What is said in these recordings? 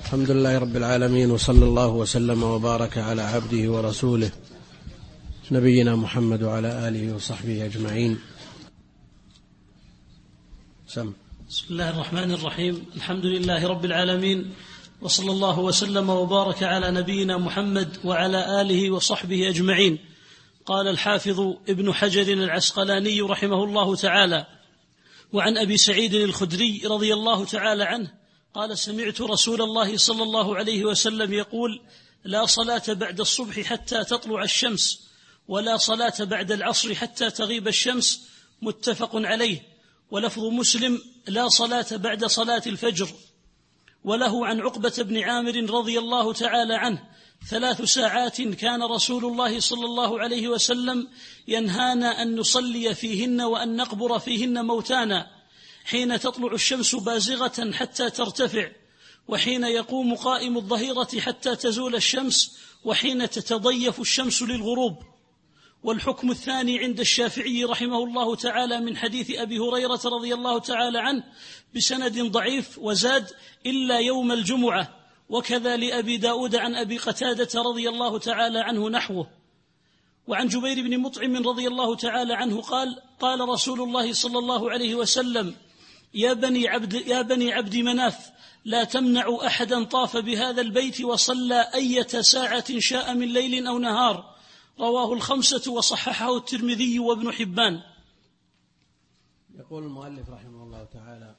الحمد لله رب العالمين، وصلى الله وسلم وبارك على عبده ورسوله نبينا محمد وعلى آله وصحبه أجمعين. بسم الله الرحمن الرحيم. الحمد لله رب العالمين، وصلى الله وسلم وبارك على نبينا محمد وعلى آله وصحبه أجمعين. قال الحافظ ابن حجر العسقلاني رحمه الله تعالى: وعن أبي سعيد الخدري رضي الله تعالى عنه قال: سمعت رسول الله صلى الله عليه وسلم يقول: لا صلاة بعد الصبح حتى تطلع الشمس، ولا صلاة بعد العصر حتى تغيب الشمس. متفق عليه. ولفظ مسلم: لا صلاة بعد صلاة الفجر. وله عن عقبة بن عامر رضي الله تعالى عنه: 3 ساعات كان رسول الله صلى الله عليه وسلم ينهانا أن نصلي فيهن وأن نقبر فيهن موتانا، حين تطلع الشمس بازغة حتى ترتفع، وحين يقوم قائم الظهيرة حتى تزول الشمس، وحين تتضيف الشمس للغروب. والحكم الثاني عند الشافعي رحمه الله تعالى من حديث أبي هريرة رضي الله تعالى عنه بسند ضعيف، وزاد: إلا يوم الجمعة. وكذا لأبي داود عن أبي قتادة رضي الله تعالى عنه نحوه. وعن جبير بن مطعم رضي الله تعالى عنه قال: قال رسول الله صلى الله عليه وسلم: يا بني عبد مناف، لا تمنعوا أحدا طاف بهذا البيت وصلى أية ساعة شاء من ليل أو نهار. رواه 5 وصححه الترمذي وابن حبان. يقول المؤلف رحمه الله تعالى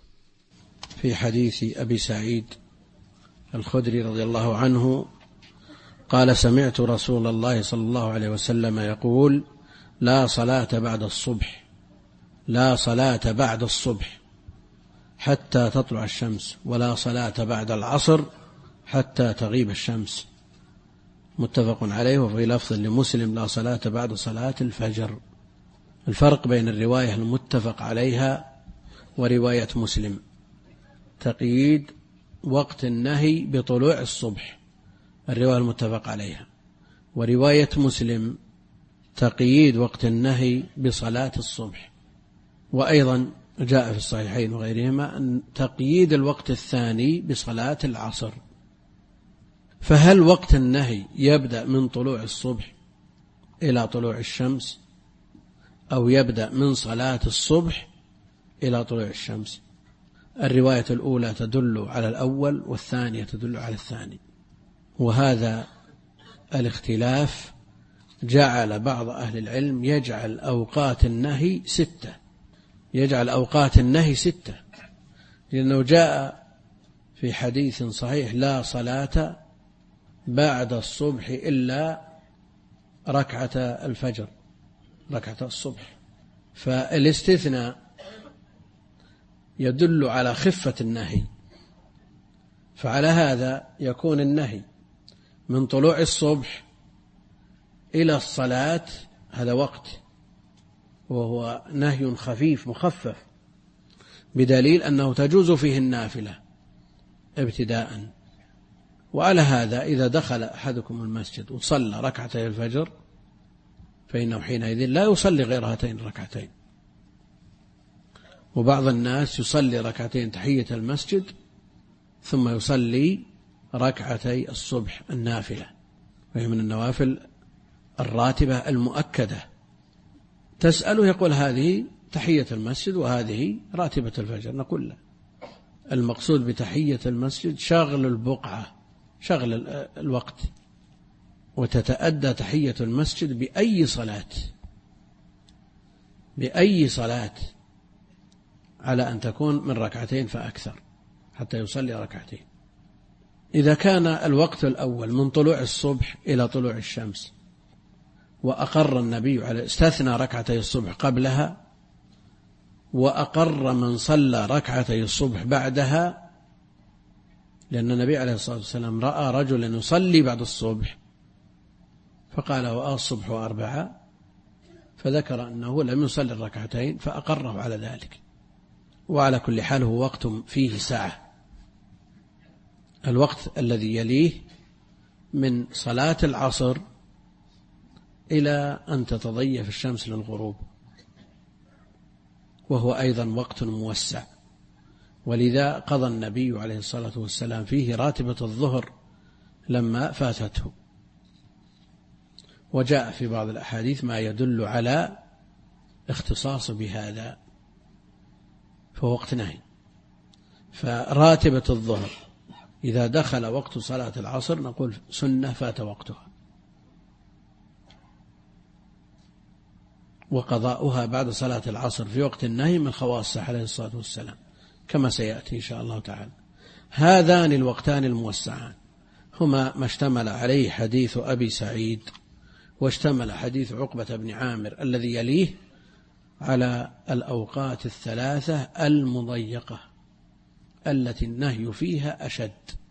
في حديث أبي سعيد الخدري رضي الله عنه قال: سمعت رسول الله صلى الله عليه وسلم يقول: لا صلاة بعد الصبح، لا صلاة بعد الصبح حتى تطلع الشمس، ولا صلاة بعد العصر حتى تغيب الشمس. متفق عليه. وفي لفظ لمسلم: لا صلاة بعد صلاة الفجر. الفرق بين الرواية المتفق عليها ورواية مسلم: تقييد وقت النهي بطلوع الصبح، الرواية المتفق عليها. ورواية مسلم: تقييد وقت النهي بصلاة الصبح. وأيضا جاء في الصحيحين وغيرهما أن تقييد الوقت الثاني بصلاة العصر. فهل وقت النهي يبدأ من طلوع الصبح إلى طلوع الشمس، أو يبدأ من صلاة الصبح إلى طلوع الشمس؟ الرواية الأولى تدل على الأول، والثانية تدل على الثاني. وهذا الاختلاف جعل بعض أهل العلم يجعل أوقات النهي 6، يجعل أوقات النهي 6، لأنه جاء في حديث صحيح: لا صلاة بعد الصبح إلا ركعة الفجر، ركعة الصبح. فالاستثناء يدل على خفة النهي، فعلى هذا يكون النهي من طلوع الصبح إلى الصلاة، هذا وقت، وهو نهي خفيف مخفف، بدليل أنه تجوز فيه النافلة ابتداء. وعلى هذا إذا دخل أحدكم المسجد وصلى ركعتي الفجر فإنه حينئذ لا يصلي غير هاتين الركعتين. وبعض الناس يصلي ركعتين تحية المسجد ثم يصلي ركعتي الصبح النافلة، وهي من النوافل الراتبة المؤكدة. تسأله يقول: هذه تحية المسجد وهذه راتبة الفجر. نقول له: المقصود بتحية المسجد شغل البقعة، شغل الوقت، وتتأدى تحية المسجد بأي صلاة، بأي صلاة، على أن تكون من ركعتين فأكثر حتى يصلي ركعتين. إذا كان الوقت الأول من طلوع الصبح إلى طلوع الشمس، وأقر النبي عليه استثنى ركعتي الصبح قبلها، وأقر من صلى ركعتي الصبح بعدها، لأن النبي عليه الصلاة والسلام رأى رجلا يصلي بعد الصبح فقال: الصبح 4، فذكر أنه لم يصلي الركعتين فأقره على ذلك. وعلى كل حال هو وقت فيه ساعة. الوقت الذي يليه من صلاة العصر إلى أن تتضيف الشمس للغروب، وهو أيضا وقت موسع، ولذا قضى النبي عليه الصلاة والسلام فيه راتبة الظهر لما فاتته. وجاء في بعض الأحاديث ما يدل على اختصاص بهذا، فهو وقت نهي. فراتبة الظهر إذا دخل وقت صلاة العصر نقول سنة فات وقتها، وقضاؤها بعد صلاة العصر في وقت النهي من خواصه عليه الصلاة والسلام كما سيأتي إن شاء الله تعالى. هذان الوقتان الموسعان هما ما اشتمل عليه حديث أبي سعيد، واشتمل حديث عقبة بن عامر الذي يليه على الأوقات الثلاثة المضيقة التي النهي فيها أشد.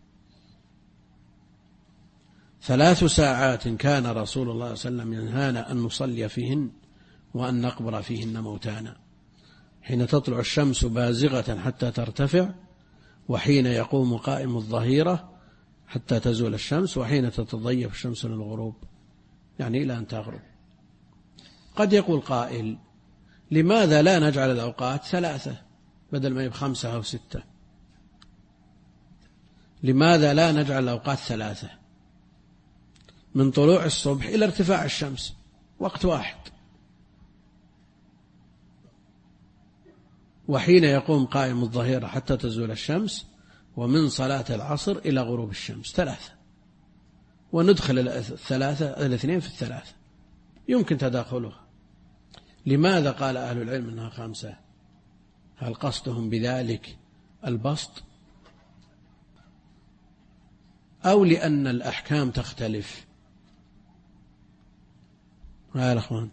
3 ساعات كان رسول الله صلى الله عليه وسلم ينهانا أن نصلي فيهن وأن نقبر فيهن موتانا، حين تطلع الشمس بازغة حتى ترتفع، وحين يقوم قائم الظهيرة حتى تزول الشمس، وحين تتضيف الشمس للغروب، يعني إلى أن تغرب. قد يقول قائل لماذا لا نجعل الأوقات 3 بدل ما 5 أو 6؟ لماذا لا نجعل الأوقات 3 من طلوع الصبح إلى ارتفاع الشمس وقت واحد، وحين يقوم قائم الظهيرة حتى تزول الشمس، ومن صلاة العصر إلى غروب الشمس 3، وندخل الاثنين في 3 يمكن تداخلها. لماذا قال أهل العلم أنها 5؟ هل قصدهم بذلك البسط، أو لأن الأحكام تختلف؟ يا أخوان،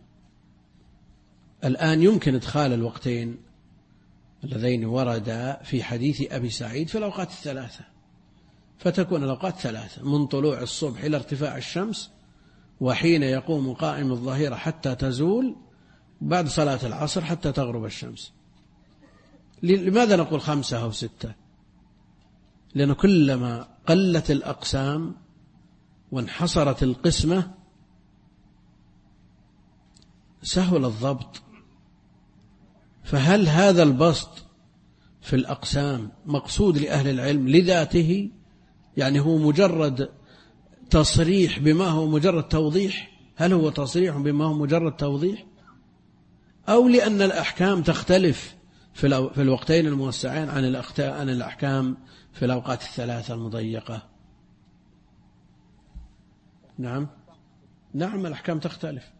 الآن يمكن إدخال الوقتين اللذين وردا في حديث أبي سعيد في الأوقات 3، فتكون الأوقات 3 من طلوع الصبح إلى ارتفاع الشمس، وحين يقوم قائم الظهيرة حتى تزول، بعد صلاة العصر حتى تغرب الشمس. لماذا نقول 5 أو 6؟ لأن كلما قلت الأقسام وانحصرت القسمة سهل الضبط. فهل هذا البسط في الأقسام مقصود لأهل العلم لذاته، يعني هو مجرد تصريح بما هو مجرد توضيح؟ هل هو تصريح بما هو مجرد توضيح، أو لأن الأحكام تختلف في الوقتين الموسعين عن الأحكام في الأوقات 3 المضيقة؟ نعم الأحكام تختلف.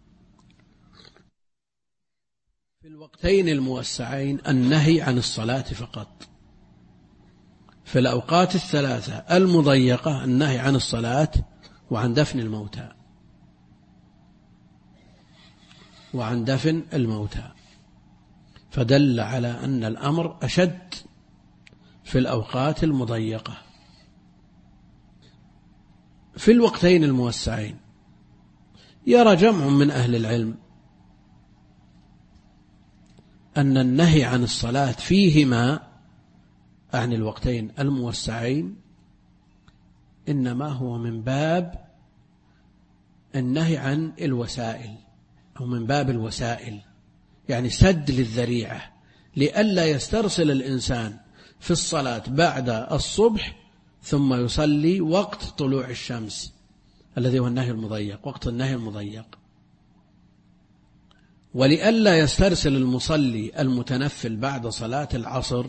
في الوقتين الموسعين النهي عن الصلاة فقط، في الأوقات 3 المضيقة النهي عن الصلاة وعن دفن الموتى، فدل على أن الأمر أشد في الأوقات المضيقة. في الوقتين الموسعين يرى جمع من أهل العلم أن النهي عن الصلاة فيهما عن الوقتين الموسعين إنما هو من باب النهي عن الوسائل، أو من باب الوسائل، يعني سد للذريعة لئلا يسترسل الإنسان في الصلاة بعد الصبح ثم يصلي وقت طلوع الشمس الذي هو النهي المضيق، وقت النهي المضيق، ولئلا يسترسل المصلي المتنفل بعد صلاة العصر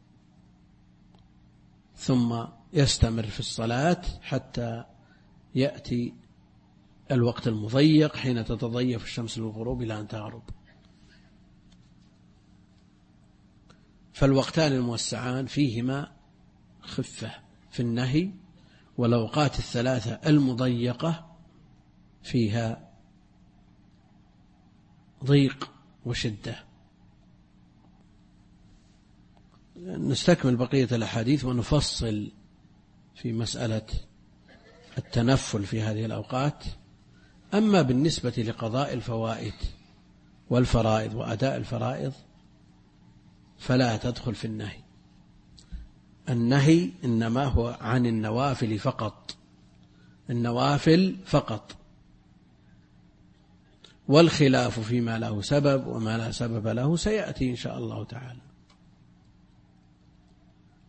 ثم يستمر في الصلاة حتى يأتي الوقت المضيق حين تتضيف الشمس للغروب إلى أن تغرب. فالوقتان الموسعان فيهما خفة في النهي، والأوقات 3 المضيقة فيها ضيق وشدة. نستكمل بقية الأحاديث ونفصل في مسألة التنفل في هذه الأوقات. أما بالنسبة لقضاء الفوائد والفرائض وأداء الفرائض فلا تدخل في النهي. النهي إنما هو عن النوافل فقط، النوافل فقط، والخلاف فيما له سبب وما لا سبب له سيأتي إن شاء الله تعالى.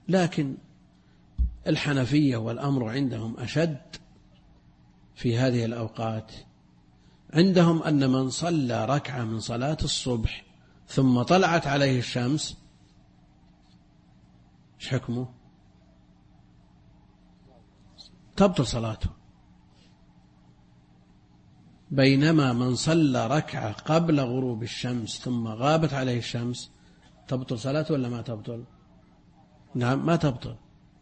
لكن الحنفية والأمر عندهم أشد في هذه الأوقات. عندهم أن من صلى ركعة من صلاة الصبح ثم طلعت عليه الشمس ايش حكمه؟ تبطل صلاته. بينما من صلى ركعة قبل غروب الشمس ثم غابت عليه الشمس تبطل صلاته ولا ما تبطل؟ نعم ما تبطل.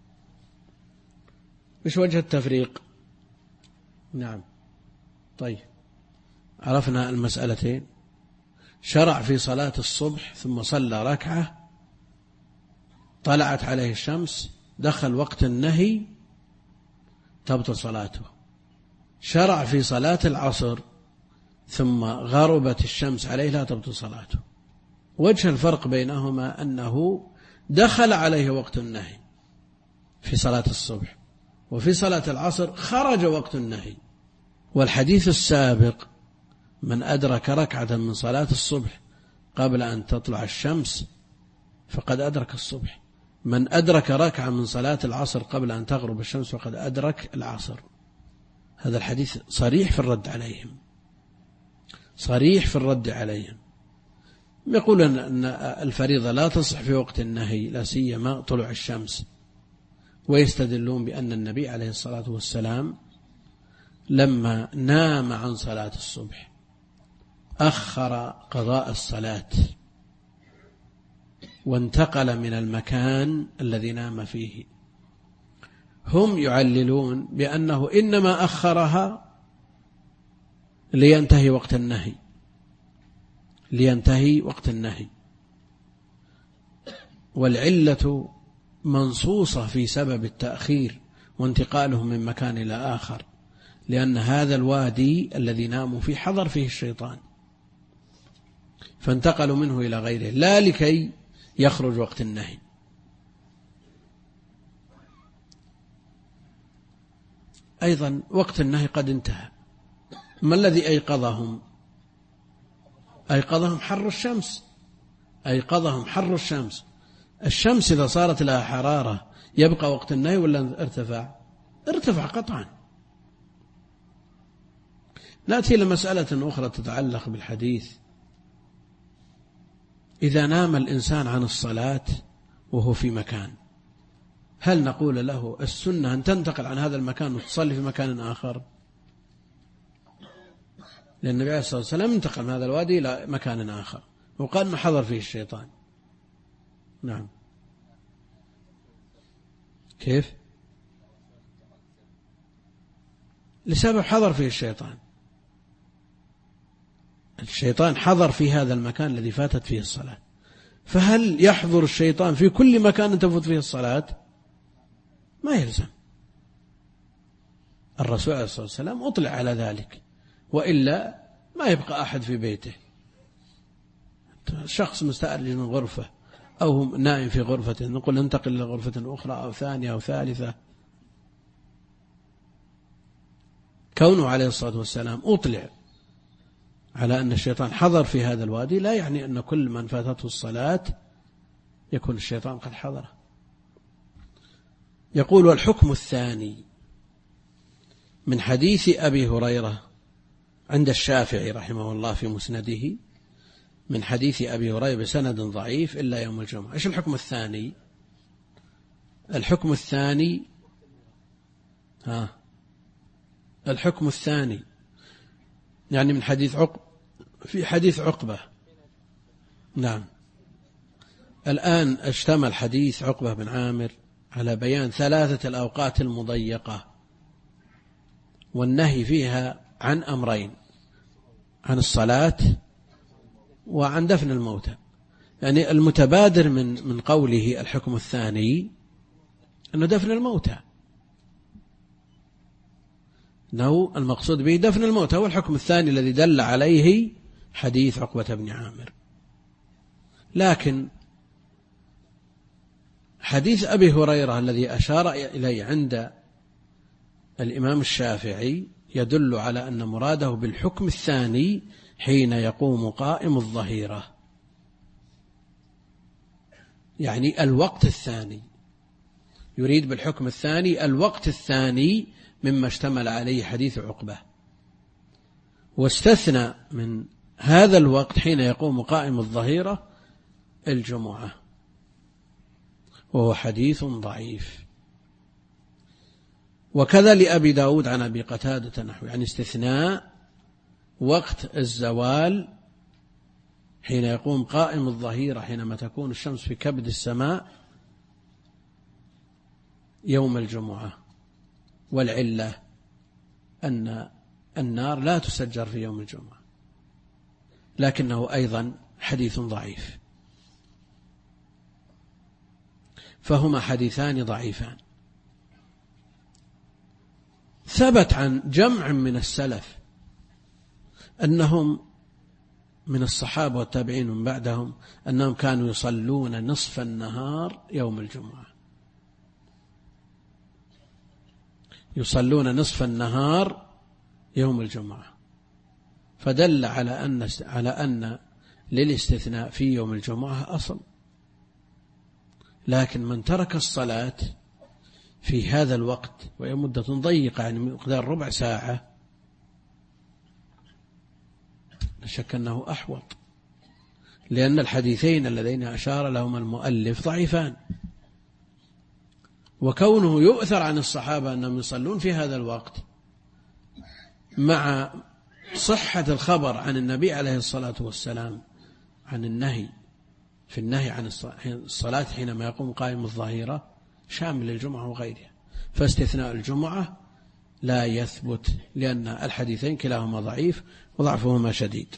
إيش وجه التفريق؟ نعم طيب عرفنا المسألتين. شرع في صلاة الصبح ثم صلى ركعة طلعت عليه الشمس دخل وقت النهي تبطل صلاته. شرع في صلاة العصر ثم غربت الشمس عليه لا تبطل صلاته. وجه الفرق بينهما أنه دخل عليه وقت النهي في صلاة الصبح، وفي صلاة العصر خرج وقت النهي. والحديث السابق من أدرك ركعة من صلاة الصبح قبل أن تطلع الشمس فقد أدرك الصبح، من أدرك ركعة من صلاة العصر قبل أن تغرب الشمس فقد أدرك العصر. هذا الحديث صريح في الرد عليهم، صريح في الرد عليهم. يقولون أن الفريضة لا تصح في وقت النهي لا سيما طلوع الشمس، ويستدلون بأن النبي عليه الصلاة والسلام لما نام عن صلاة الصبح أخر قضاء الصلاة وانتقل من المكان الذي نام فيه. هم يعللون بأنه إنما أخرها لينتهي وقت النهي، لينتهي وقت النهي، والعلة منصوصة في سبب التأخير وانتقالهم من مكان إلى آخر، لأن هذا الوادي الذي ناموا فيه حضر فيه الشيطان فانتقلوا منه إلى غيره لا لكي يخرج وقت النهي. أيضا وقت النهي قد انتهى. ما الذي أيقظهم؟ أيقظهم حر الشمس، أيقظهم حر الشمس. الشمس إذا صارت لها حرارة يبقى وقت النهي ولا ارتفع؟ ارتفع قطعا. نأتي لمسألة أخرى تتعلق بالحديث. إذا نام الإنسان عن الصلاة وهو في مكان، هل نقول له السنة أن تنتقل عن هذا المكان وتصلي في مكان آخر؟ لأن النبي عليه الصلاة والسلام انتقل من هذا الوادي إلى مكان آخر وقال أنه حضر فيه الشيطان. نعم كيف؟ لسبب حضر فيه الشيطان. الشيطان حضر في هذا المكان الذي فاتت فيه الصلاة، فهل يحضر الشيطان في كل مكان تفوت فيه الصلاة؟ ما يلزم. الرسول عليه الصلاة والسلام أطلع على ذلك، وإلا ما يبقى أحد في بيته. شخص مستأجر من غرفة أو نائم في غرفة، نقول ننتقل إلى غرفة أخرى أو ثانية أو ثالثة. كونه عليه الصلاة والسلام أطلع على أن الشيطان حضر في هذا الوادي لا يعني أن كل من فاتته الصلاة يكون الشيطان قد حضره. يقول والحكم الثاني من حديث أبي هريرة عند الشافعي رحمه الله في مسنده، من حديث أبي هريرة بسند ضعيف إلا يوم الجمعة. إيش الحكم الثاني؟ الحكم الثاني الحكم الثاني يعني من حديث في حديث عقبة. نعم الآن اشتمل حديث عقبة بن عامر على بيان 3 الأوقات المضيقة والنهي فيها عن أمرين، عن الصلاة وعن دفن الموتى. يعني المتبادر من قوله الحكم الثاني أنه دفن الموتى، أنه المقصود به دفن الموتى، هو الحكم الثاني الذي دل عليه حديث عقبة بن عامر. لكن حديث أبي هريرة الذي أشار إليه عند الإمام الشافعي يدل على أن مراده بالحكم الثاني حين يقوم قائم الظهيرة، يعني الوقت الثاني يريد بالحكم الثاني الوقت الثاني مما اشتمل عليه حديث عقبة، واستثنى من هذا الوقت حين يقوم قائم الظهيرة الجمعة، وهو حديث ضعيف. وكذا لأبي داود عن أبي قتادة نحو، يعني استثناء وقت الزوال حين يقوم قائم الظهيرة حينما تكون الشمس في كبد السماء يوم الجمعة، والعلة أن النار لا تسجر في يوم الجمعة، لكنه أيضا حديث ضعيف، فهما حديثان ضعيفان. ثبت عن جمع من السلف أنهم من الصحابة والتابعين من بعدهم أنهم كانوا يصلون نصف النهار يوم الجمعة، يصلون نصف النهار يوم الجمعة، فدل على أن للاستثناء في يوم الجمعة أصل. لكن من ترك الصلاة في هذا الوقت وهي مدة ضيقة يعني مقدار ربع ساعة لا شك أنه أحوط، لأن الحديثين اللذين أشار لهما المؤلف ضعيفان، وكونه يؤثر عن الصحابة أنهم يصلون في هذا الوقت مع صحة الخبر عن النبي عليه الصلاة والسلام عن النهي عن الصلاة حينما يقوم قائم الظهيرة شامل للجمعة وغيرها، فاستثناء الجمعة لا يثبت، لأن الحديثين كلاهما ضعيف وضعفهما شديد.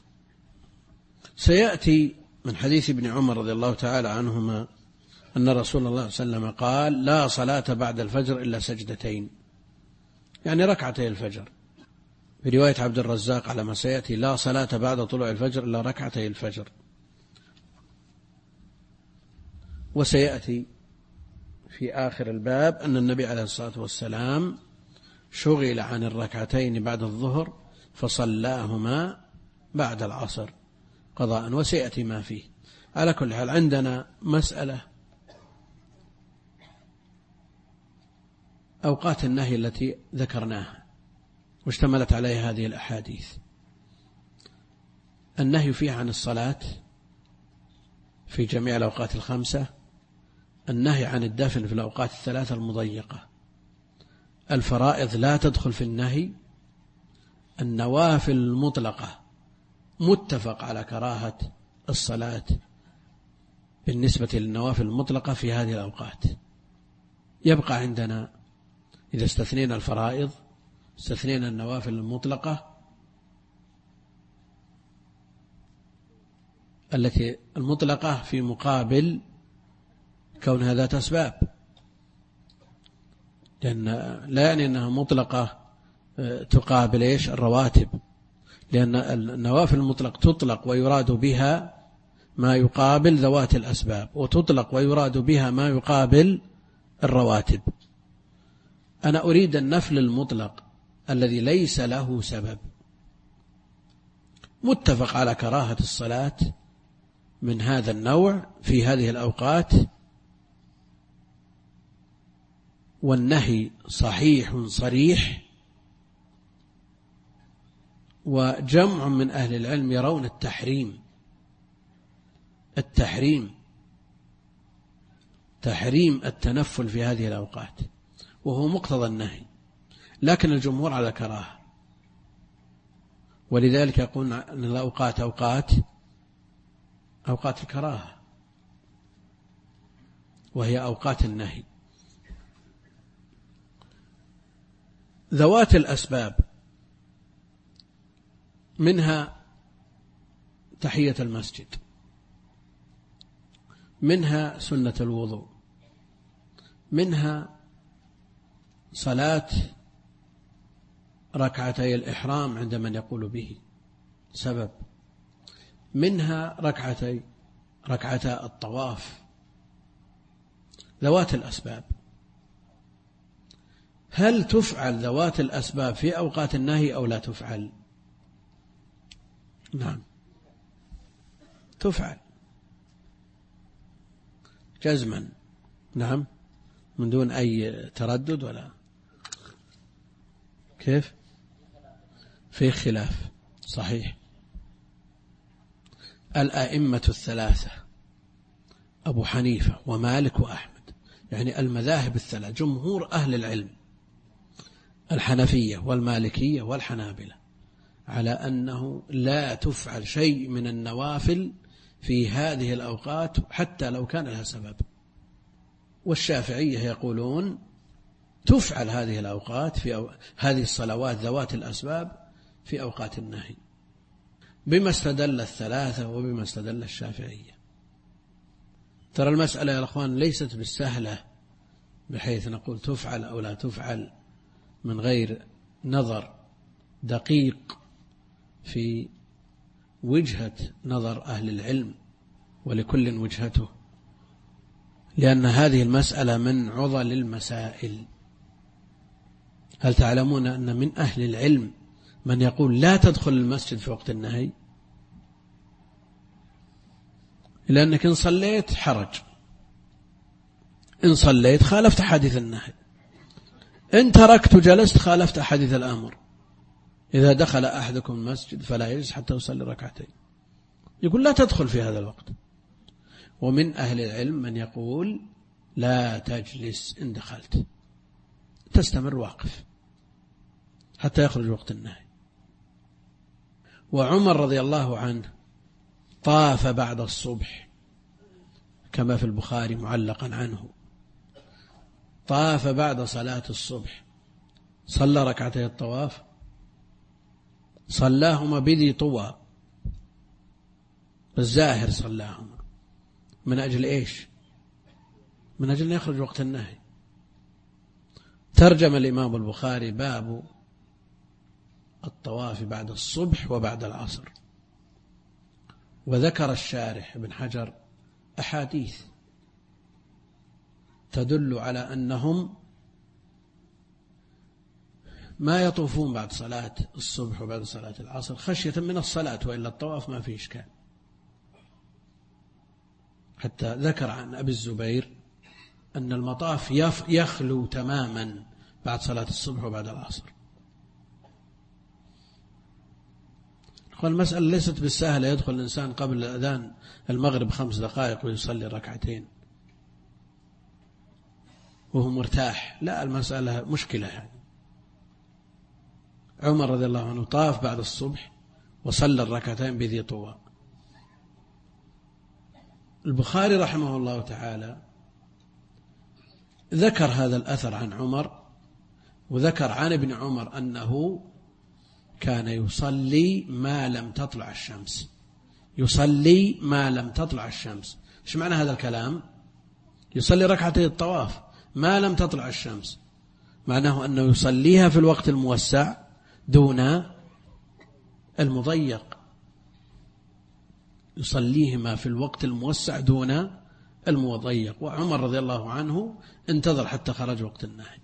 سيأتي من حديث ابن عمر رضي الله تعالى عنهما أن رسول الله صلى الله عليه وسلم قال: لا صلاة بعد الفجر إلا سجدتين، يعني ركعتي الفجر. في رواية عبد الرزاق على ما سيأتي: لا صلاة بعد طلوع الفجر إلا ركعتي الفجر. وسيأتي في آخر الباب أن النبي عليه الصلاة والسلام شغل عن الركعتين بعد الظهر فصلاهما بعد العصر قضاء، وسيأتي ما فيه. على كل حال عندنا مسألة أوقات النهي التي ذكرناها واشتملت عليها هذه الأحاديث. النهي فيها عن الصلاة في جميع الأوقات الخمسة، النهي عن الدفن في الأوقات الثلاثة المضيقة، الفرائض لا تدخل في النهي، النوافل المطلقة متفق على كراهة الصلاة بالنسبة للنوافل المطلقة في هذه الأوقات. يبقى عندنا إذا استثنينا الفرائض استثنينا النوافل المطلقة التي المطلقة في مقابل كونها ذات أسباب، لأن لا يعني أنها مطلقة تقابل الرواتب، لأن النوافل المطلق تطلق ويراد بها ما يقابل ذوات الأسباب، وتطلق ويراد بها ما يقابل الرواتب. أنا أريد النفل المطلق الذي ليس له سبب، متفق على كراهة الصلاة من هذا النوع في هذه الأوقات، والنهي صحيح صريح، وجمع من أهل العلم يرون تحريم التنفل في هذه الأوقات، وهو مقتضى النهي، لكن الجمهور على كراهة. ولذلك يقول أن الأوقات أوقات الكراهة، وهي أوقات النهي. ذوات الأسباب منها تحية المسجد، منها سنة الوضوء، منها صلاة ركعتي الإحرام عند من يقول به سبب، منها ركعتا الطواف. ذوات الأسباب، هل تفعل ذوات الأسباب في أوقات النهي أو لا تفعل؟ نعم تفعل جزما، نعم من دون أي تردد ولا كيف؟ في خلاف صحيح. الأئمة الثلاثة أبو حنيفة ومالك وأحمد، يعني المذاهب الثلاث، جمهور أهل العلم الحنفية والمالكية والحنابلة على أنه لا تفعل شيء من النوافل في هذه الأوقات حتى لو كان لها سبب. والشافعية يقولون تفعل هذه الأوقات في هذه الصلوات ذوات الأسباب في أوقات النهي، بما استدل الثلاثة وبما استدل الشافعية. ترى المسألة يا أخوان ليست بالسهلة بحيث نقول تفعل أو لا تفعل من غير نظر دقيق في وجهة نظر أهل العلم، ولكل وجهته، لأن هذه المسألة من عضل المسائل. هل تعلمون أن من أهل العلم من يقول لا تدخل المسجد في وقت النهي، لأنك إن صليت حرج، إن صليت خالفت حديث النهي، إن تركت جلست خالفت حديث الأمر. إذا دخل أحدكم المسجد فلا يجلس حتى يصلي ركعتين، يقول لا تدخل في هذا الوقت. ومن أهل العلم من يقول لا تجلس إن دخلت، تستمر واقف حتى يخرج وقت النهي. وعمر رضي الله عنه طاف بعد الصبح كما في البخاري معلقا عنه، طاف بعد صلاة الصبح، صلى ركعتي الطواف، صلاهما بذي طوى، بالزاهر صلاهما. من أجل إيش؟ من أجل أن يخرج وقت النهي. ترجم الإمام البخاري باب الطواف بعد الصبح وبعد العصر. وذكر الشارح ابن حجر أحاديث تدل على أنهم ما يطوفون بعد صلاة الصبح وبعد صلاة العصر خشية من الصلاة، وإلا الطواف ما فيه إشكال. حتى ذكر عن أبي الزبير أن المطاف يخلو تماما بعد صلاة الصبح وبعد العصر. والمسألة ليست بالسهلة يدخل الإنسان قبل أذان المغرب 5 دقائق ويصلي ركعتين وهو مرتاح، لا، المسألة مشكلة يعني. عمر رضي الله عنه طاف بعد الصبح وصلى الركعتين بذي طوى. البخاري رحمه الله تعالى ذكر هذا الأثر عن عمر، وذكر عن ابن عمر أنه كان يصلي ما لم تطلع الشمس، يصلي ما لم تطلع الشمس. ايش معنى هذا الكلام؟ يصلي ركعتي الطواف ما لم تطلع الشمس، معناه أنه يصليها في الوقت الموسع دون المضيق، يصليهما في الوقت الموسع دون المضيق. وعمر رضي الله عنه انتظر حتى خرج وقت النهي.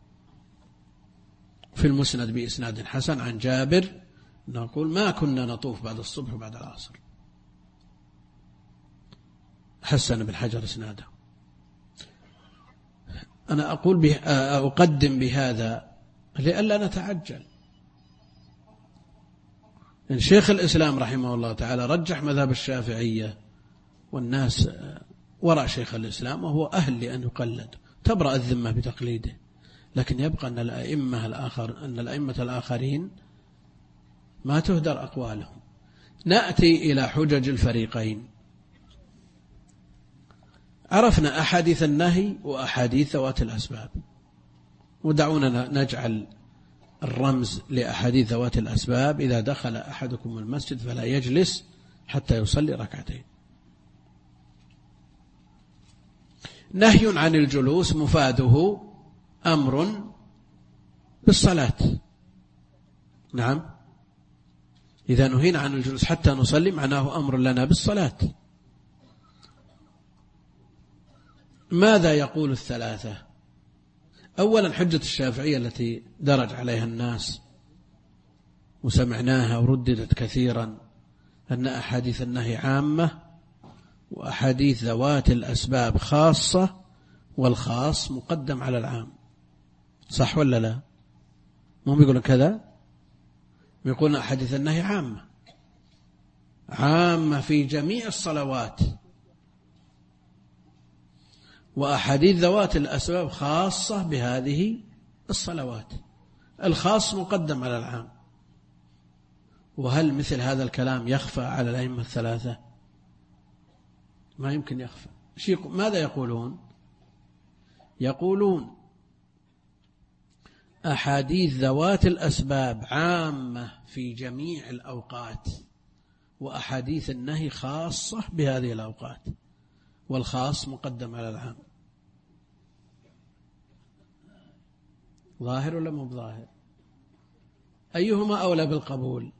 في المسند بإسناد حسن عن جابر نقول ما كنا نطوف بعد الصبح وبعد العصر. حسن بن حجر إسناده. أنا أقدم بهذا لئلا نتعجل. إن شيخ الإسلام رحمه الله تعالى رجح مذهب الشافعية، والناس وراء شيخ الإسلام وهو أهل لأن يقلد، تبرأ الذمة بتقليده. لكن يبقى أن الأئمة الآخرين ما تهدر أقوالهم. نأتي إلى حجج الفريقين. عرفنا أحاديث النهي وأحاديث ذوات الأسباب، ودعونا نجعل الرمز لأحاديث ذوات الأسباب: إذا دخل أحدكم المسجد فلا يجلس حتى يصلي ركعتين. نهي عن الجلوس مفاده أمر بالصلاة. نعم، إذا نهينا عن الجلوس حتى نصلي معناه أمر لنا بالصلاة. ماذا يقول الثلاثة؟ أولا حجة الشافعية التي درج عليها الناس وسمعناها ورددت كثيرا، أن أحاديث النهي عامة وأحاديث ذوات الأسباب خاصة، والخاص مقدم على العام. صح ولا لا؟ مو بيقولون كذا؟ بيقولون أحاديث النهي عامة في جميع الصلوات، وأحاديث ذوات الأسباب خاصة بهذه الصلوات. الخاص مقدم على العام. وهل مثل هذا الكلام يخفى على الأئمة الثلاثة؟ ما يمكن يخفى. ماذا يقولون؟ يقولون أحاديث ذوات الأسباب عامة في جميع الأوقات، وأحاديث النهي خاصة بهذه الأوقات، والخاص مقدم على العام. ظاهر ولا مو بظاهر؟ أيهما أولى بالقبول؟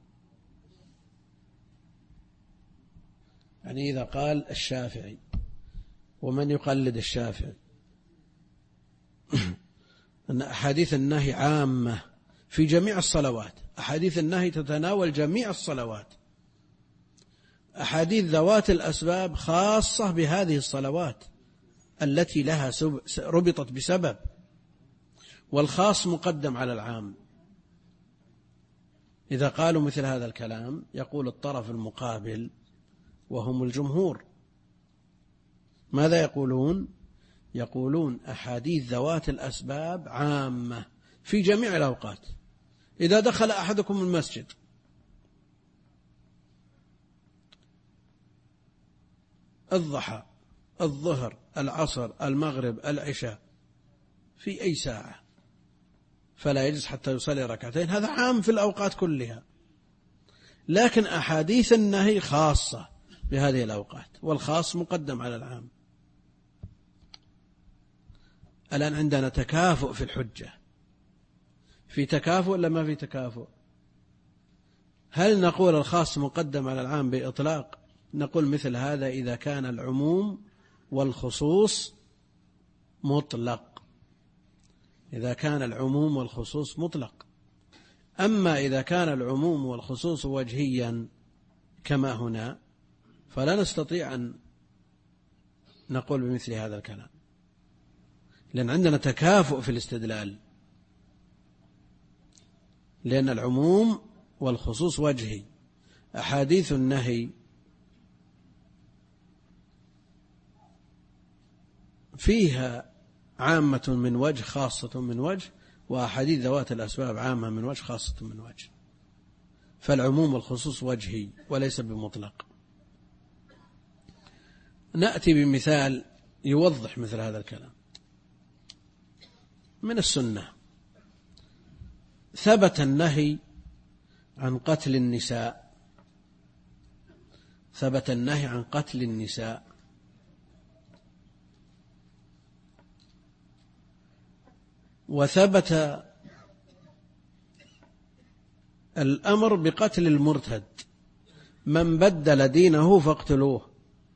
يعني إذا قال الشافعي، ومن يقلد الشافعي، أن أحاديث النهي عامة في جميع الصلوات، أحاديث النهي تتناول جميع الصلوات، أحاديث ذوات الأسباب خاصة بهذه الصلوات التي لها ربطت بسبب، والخاص مقدم على العام. إذا قالوا مثل هذا الكلام يقول الطرف المقابل وهم الجمهور ماذا يقولون؟ يقولون أحاديث ذوات الأسباب عامة في جميع الأوقات. إذا دخل أحدكم المسجد الضحى، الظهر، العصر، المغرب، العشاء، في أي ساعة، فلا يجلس حتى يصلي ركعتين، هذا عام في الأوقات كلها. لكن أحاديث النهي خاصة بهذه الأوقات، والخاص مقدم على العام. الآن عندنا تكافؤ في الحجة. في تكافؤ ولا ما في تكافؤ؟ هل نقول الخاص مقدم على العام بإطلاق؟ نقول مثل هذا إذا كان العموم والخصوص مطلق، إذا كان العموم والخصوص مطلق. أما إذا كان العموم والخصوص وجهيا كما هنا فلا نستطيع أن نقول بمثل هذا الكلام، لأن عندنا تكافؤ في الاستدلال، لأن العموم والخصوص وجهي. أحاديث النهي فيها عامة من وجه خاصة من وجه، وأحاديث ذوات الأسباب عامة من وجه خاصة من وجه، فالعموم والخصوص وجهي وليس بمطلق. نأتي بمثال يوضح مثل هذا الكلام من السنة. ثبت النهي عن قتل النساء، ثبت النهي عن قتل النساء، وثبت الأمر بقتل المرتد، من بدل دينه فاقتلوه،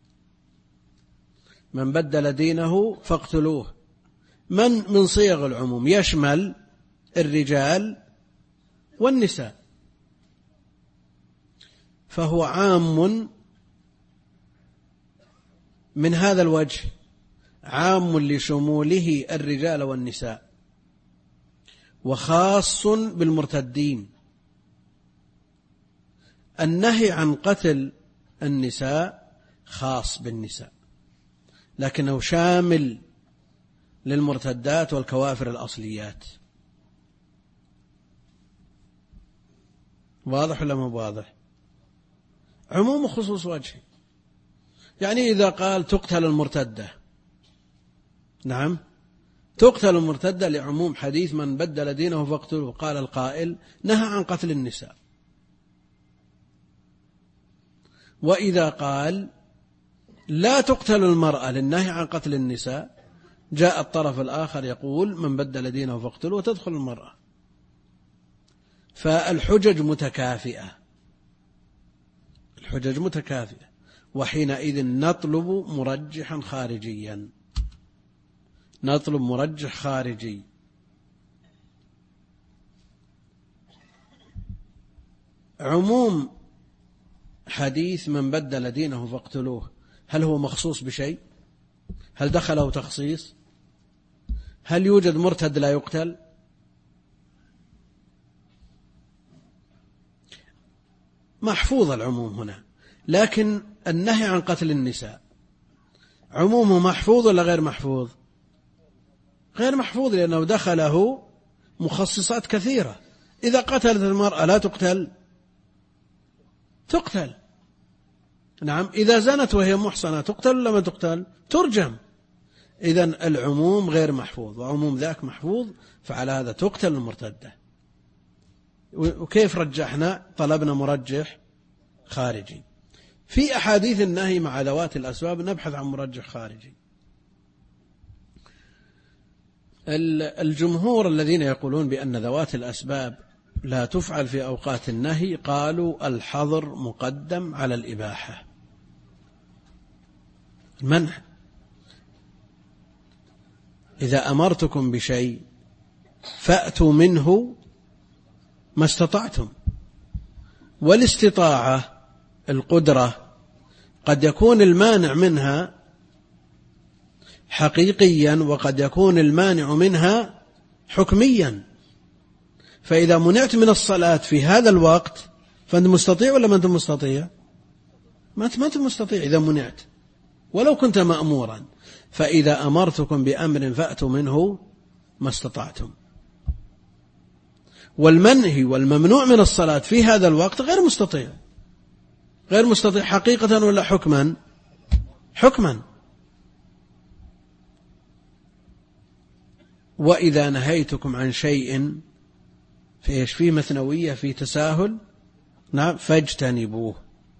من بدل دينه فاقتلوه. من صيغ العموم يشمل الرجال والنساء، فهو عام من هذا الوجه، عام لشموله الرجال والنساء، وخاص بالمرتدين. النهي عن قتل النساء خاص بالنساء، لكنه شامل للمرتدات والكوافر الأصليات. واضح ولا مو واضح؟ عموم وخصوص وجهي. يعني إذا قال تقتل المرتدة، نعم تقتل المرتدة لعموم حديث من بدل دينه فاقتلوه، قال القائل نهى عن قتل النساء. وإذا قال لا تقتل المرأة للنهي عن قتل النساء، جاء الطرف الآخر يقول من بدل دينه فاقتلوه وتدخل المرأة. فالحجج متكافئة، الحجج متكافئة، وحينئذ نطلب مرجحا خارجيا، نطلب مرجح خارجي. عموم حديث من بدل دينه فاقتلوه هل هو مخصوص بشيء؟ هل دخله تخصيص؟ هل يوجد مرتد لا يقتل؟ محفوظ العموم هنا، لكن النهي عن قتل النساء عمومه محفوظ ولا غير محفوظ؟ غير محفوظ، لأنه دخله مخصصات كثيرة. إذا قتلت المرأة لا تقتل؟ تقتل. نعم. إذا زنت وهي محصنة تقتل ولا ما تقتل؟ ترجم. إذن العموم غير محفوظ وعموم ذاك محفوظ، فعلى هذا تقتل المرتدة. وكيف رجحنا؟ طلبنا مرجح خارجي. في أحاديث النهي مع ذوات الأسباب نبحث عن مرجح خارجي. الجمهور الذين يقولون بأن ذوات الأسباب لا تفعل في أوقات النهي قالوا الحظر مقدم على الإباحة. المنع، إذا أمرتكم بشيء فأتوا منه ما استطعتم. والاستطاعة القدرة قد يكون المانع منها حقيقيا وقد يكون المانع منها حكميا. فإذا منعت من الصلاة في هذا الوقت فأنت مستطيع ولا ما أنت مستطيع؟ ما أنت مستطيع إذا منعت ولو كنت مأمورا. فإذا أمرتكم بأمر فأتوا منه ما استطعتم. والمنهي والممنوع من الصلاة في هذا الوقت غير مستطيع. غير مستطيع حقيقة ولا حكما؟ حكما. وإذا نهيتكم عن شيء فيه مثنوية في تساهل، نعم، فاجتنبوه.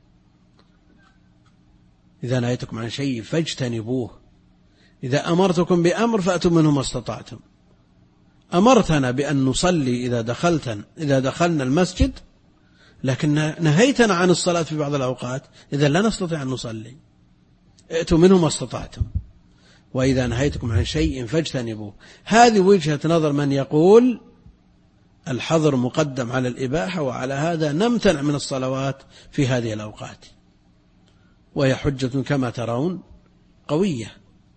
إذا نهيتكم عن شيء فاجتنبوه. إذا أمرتكم بأمر فأتوا منه ما استطعتم. أمرتنا بأن نصلي إذا دخلنا المسجد، لكن نهيتنا عن الصلاة في بعض الأوقات، إذا لا نستطيع أن نصلي. ائتوا منه ما استطعتم. وإذا نهيتكم عن شيء فاجتنبوه. هذه وجهة نظر من يقول الحظر مقدم على الإباحة، وعلى هذا نمتنع من الصلوات في هذه الأوقات، وهي حجة كما ترون قوية.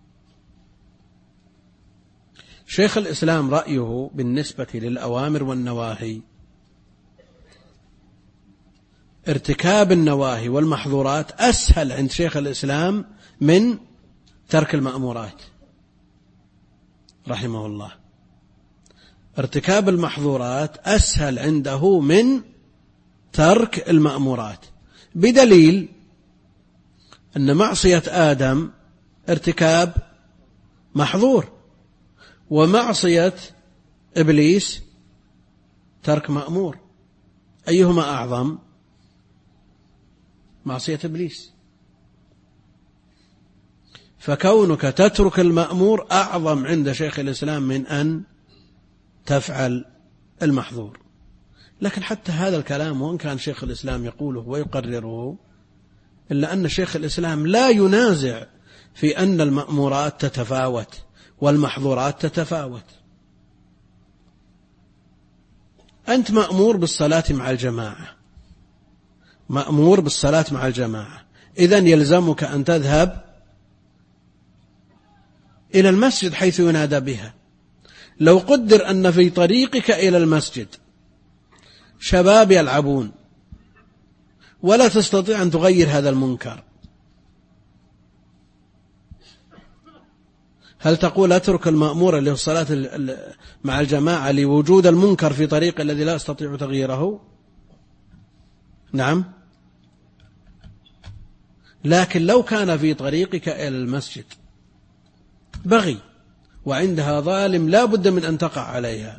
شيخ الإسلام رأيه بالنسبة للأوامر والنواهي ارتكاب النواهي والمحظورات أسهل عند شيخ الإسلام من ترك المأمورات رحمه الله. ارتكاب المحظورات أسهل عنده من ترك المأمورات، بدليل أن معصية آدم ارتكاب محظور، ومعصية إبليس ترك مأمور. أيهما أعظم؟ معصية إبليس. فكونك تترك المأمور أعظم عند شيخ الإسلام من أن تفعل المحظور. لكن حتى هذا الكلام وإن كان شيخ الإسلام يقوله ويقرره، إلا أن شيخ الإسلام لا ينازع في أن المأمورات تتفاوت والمحظورات تتفاوت. أنت مأمور بالصلاة مع الجماعة، مأمور بالصلاة مع الجماعة، إذن يلزمك أن تذهب إلى المسجد حيث ينادى بها. لو قدر أن في طريقك إلى المسجد شباب يلعبون ولا تستطيع أن تغير هذا المنكر، هل تقول أترك المأمور اللي هو الصلاة مع الجماعة لوجود المنكر في طريق الذي لا أستطيع تغييره؟ نعم. لكن لو كان في طريقك إلى المسجد بغي وعندها ظالم لا بد من أن تقع عليها،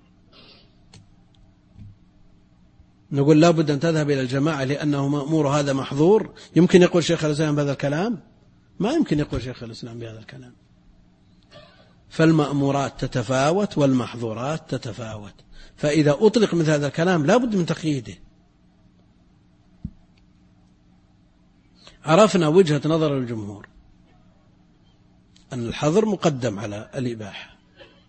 نقول لا بد أن تذهب إلى الجماعة لأنه مأمور هذا محظور؟ يمكن يقول شيخ الإسلام بهذا الكلام؟ ما يمكن يقول شيخ الإسلام بهذا الكلام. فالمأمورات تتفاوت والمحظورات تتفاوت، فإذا أطلق مثل هذا الكلام لا بد من تقييده. عرفنا وجهة نظر الجمهور أن الحظر مقدم على الإباحة.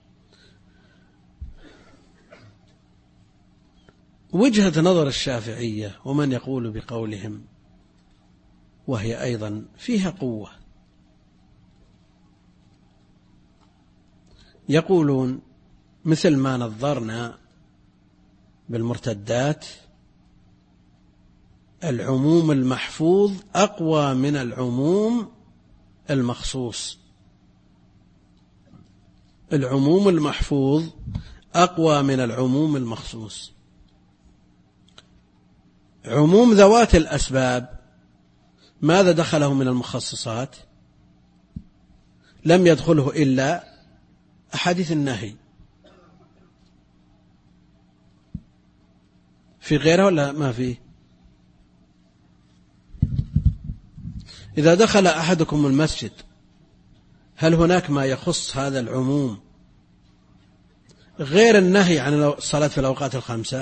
وجهة نظر الشافعية ومن يقول بقولهم، وهي أيضا فيها قوة، يقولون مثل ما نظرنا بالمرتدات العموم المحفوظ أقوى من العموم المخصوص. العموم المحفوظ أقوى من العموم المخصوص. عموم ذوات الأسباب ماذا دخله من المخصصات؟ لم يدخله إلا أحاديث النهي. في غيره ولا ما فيه؟ إذا دخل أحدكم المسجد هل هناك ما يخص هذا العموم غير النهي عن الصلاة في الأوقات الخمسة؟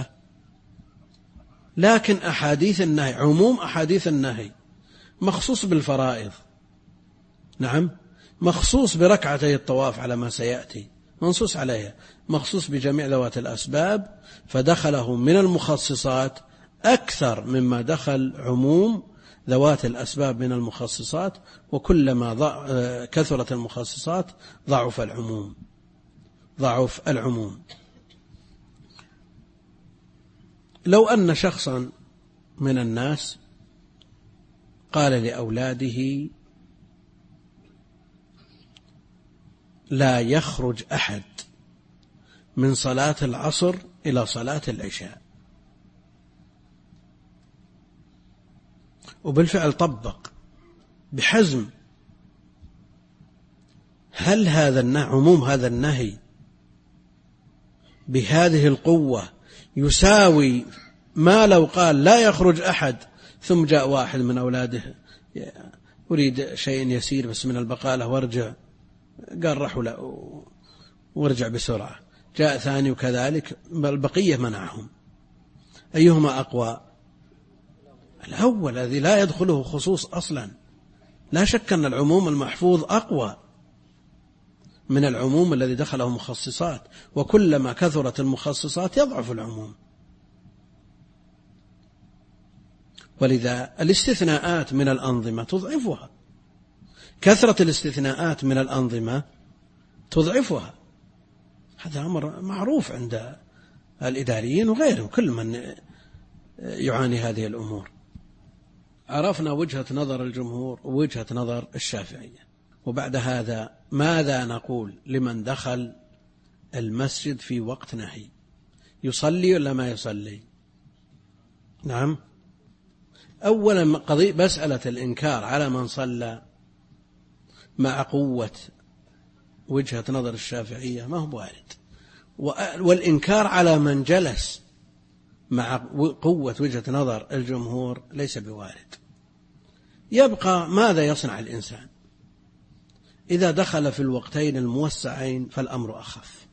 لكن أحاديث النهي، عموم أحاديث النهي مخصوص بالفرائض، نعم، مخصوص بركعتي الطواف على ما سيأتي، منصوص عليها، مخصوص بجميع ذوات الأسباب، فدخله من المخصصات أكثر مما دخل عموم ذوات الأسباب من المخصصات. وكلما كثرت المخصصات ضعف العموم. لو أن شخصا من الناس قال لأولاده لا يخرج أحد من صلاة العصر إلى صلاة العشاء، وبالفعل طبق بحزم، هل هذا عموم هذا النهي بهذه القوة يساوي ما لو قال لا يخرج أحد ثم جاء واحد من أولاده أريد شيء يسير بس من البقالة وارجع، قال رحوا وارجع بسرعة، جاء ثاني وكذلك، البقية منعهم، أيهما أقوى؟ الأول الذي لا يدخله خصوص أصلا. لا شك أن العموم المحفوظ أقوى من العموم الذي دخله مخصصات، وكلما كثرت المخصصات يضعف العموم. ولذا الاستثناءات من الأنظمة تضعفها، كثرة الاستثناءات من الأنظمة تضعفها، هذا أمر معروف عند الإداريين وغيرهم، كل من يعاني هذه الأمور. عرفنا وجهة نظر الجمهور ووجهة نظر الشافعية، وبعد هذا ماذا نقول لمن دخل المسجد في وقت نهي؟ يصلي ولا ما يصلي؟ نعم، أولا مسألة الإنكار على من صلى مع قوة وجهة نظر الشافعية ما هو وارد، والإنكار على من جلس مع قوة وجهة نظر الجمهور ليس بوارد. يبقى ماذا يصنع الإنسان إذا دخل في الوقتين الموسعين؟ فالأمر أخف،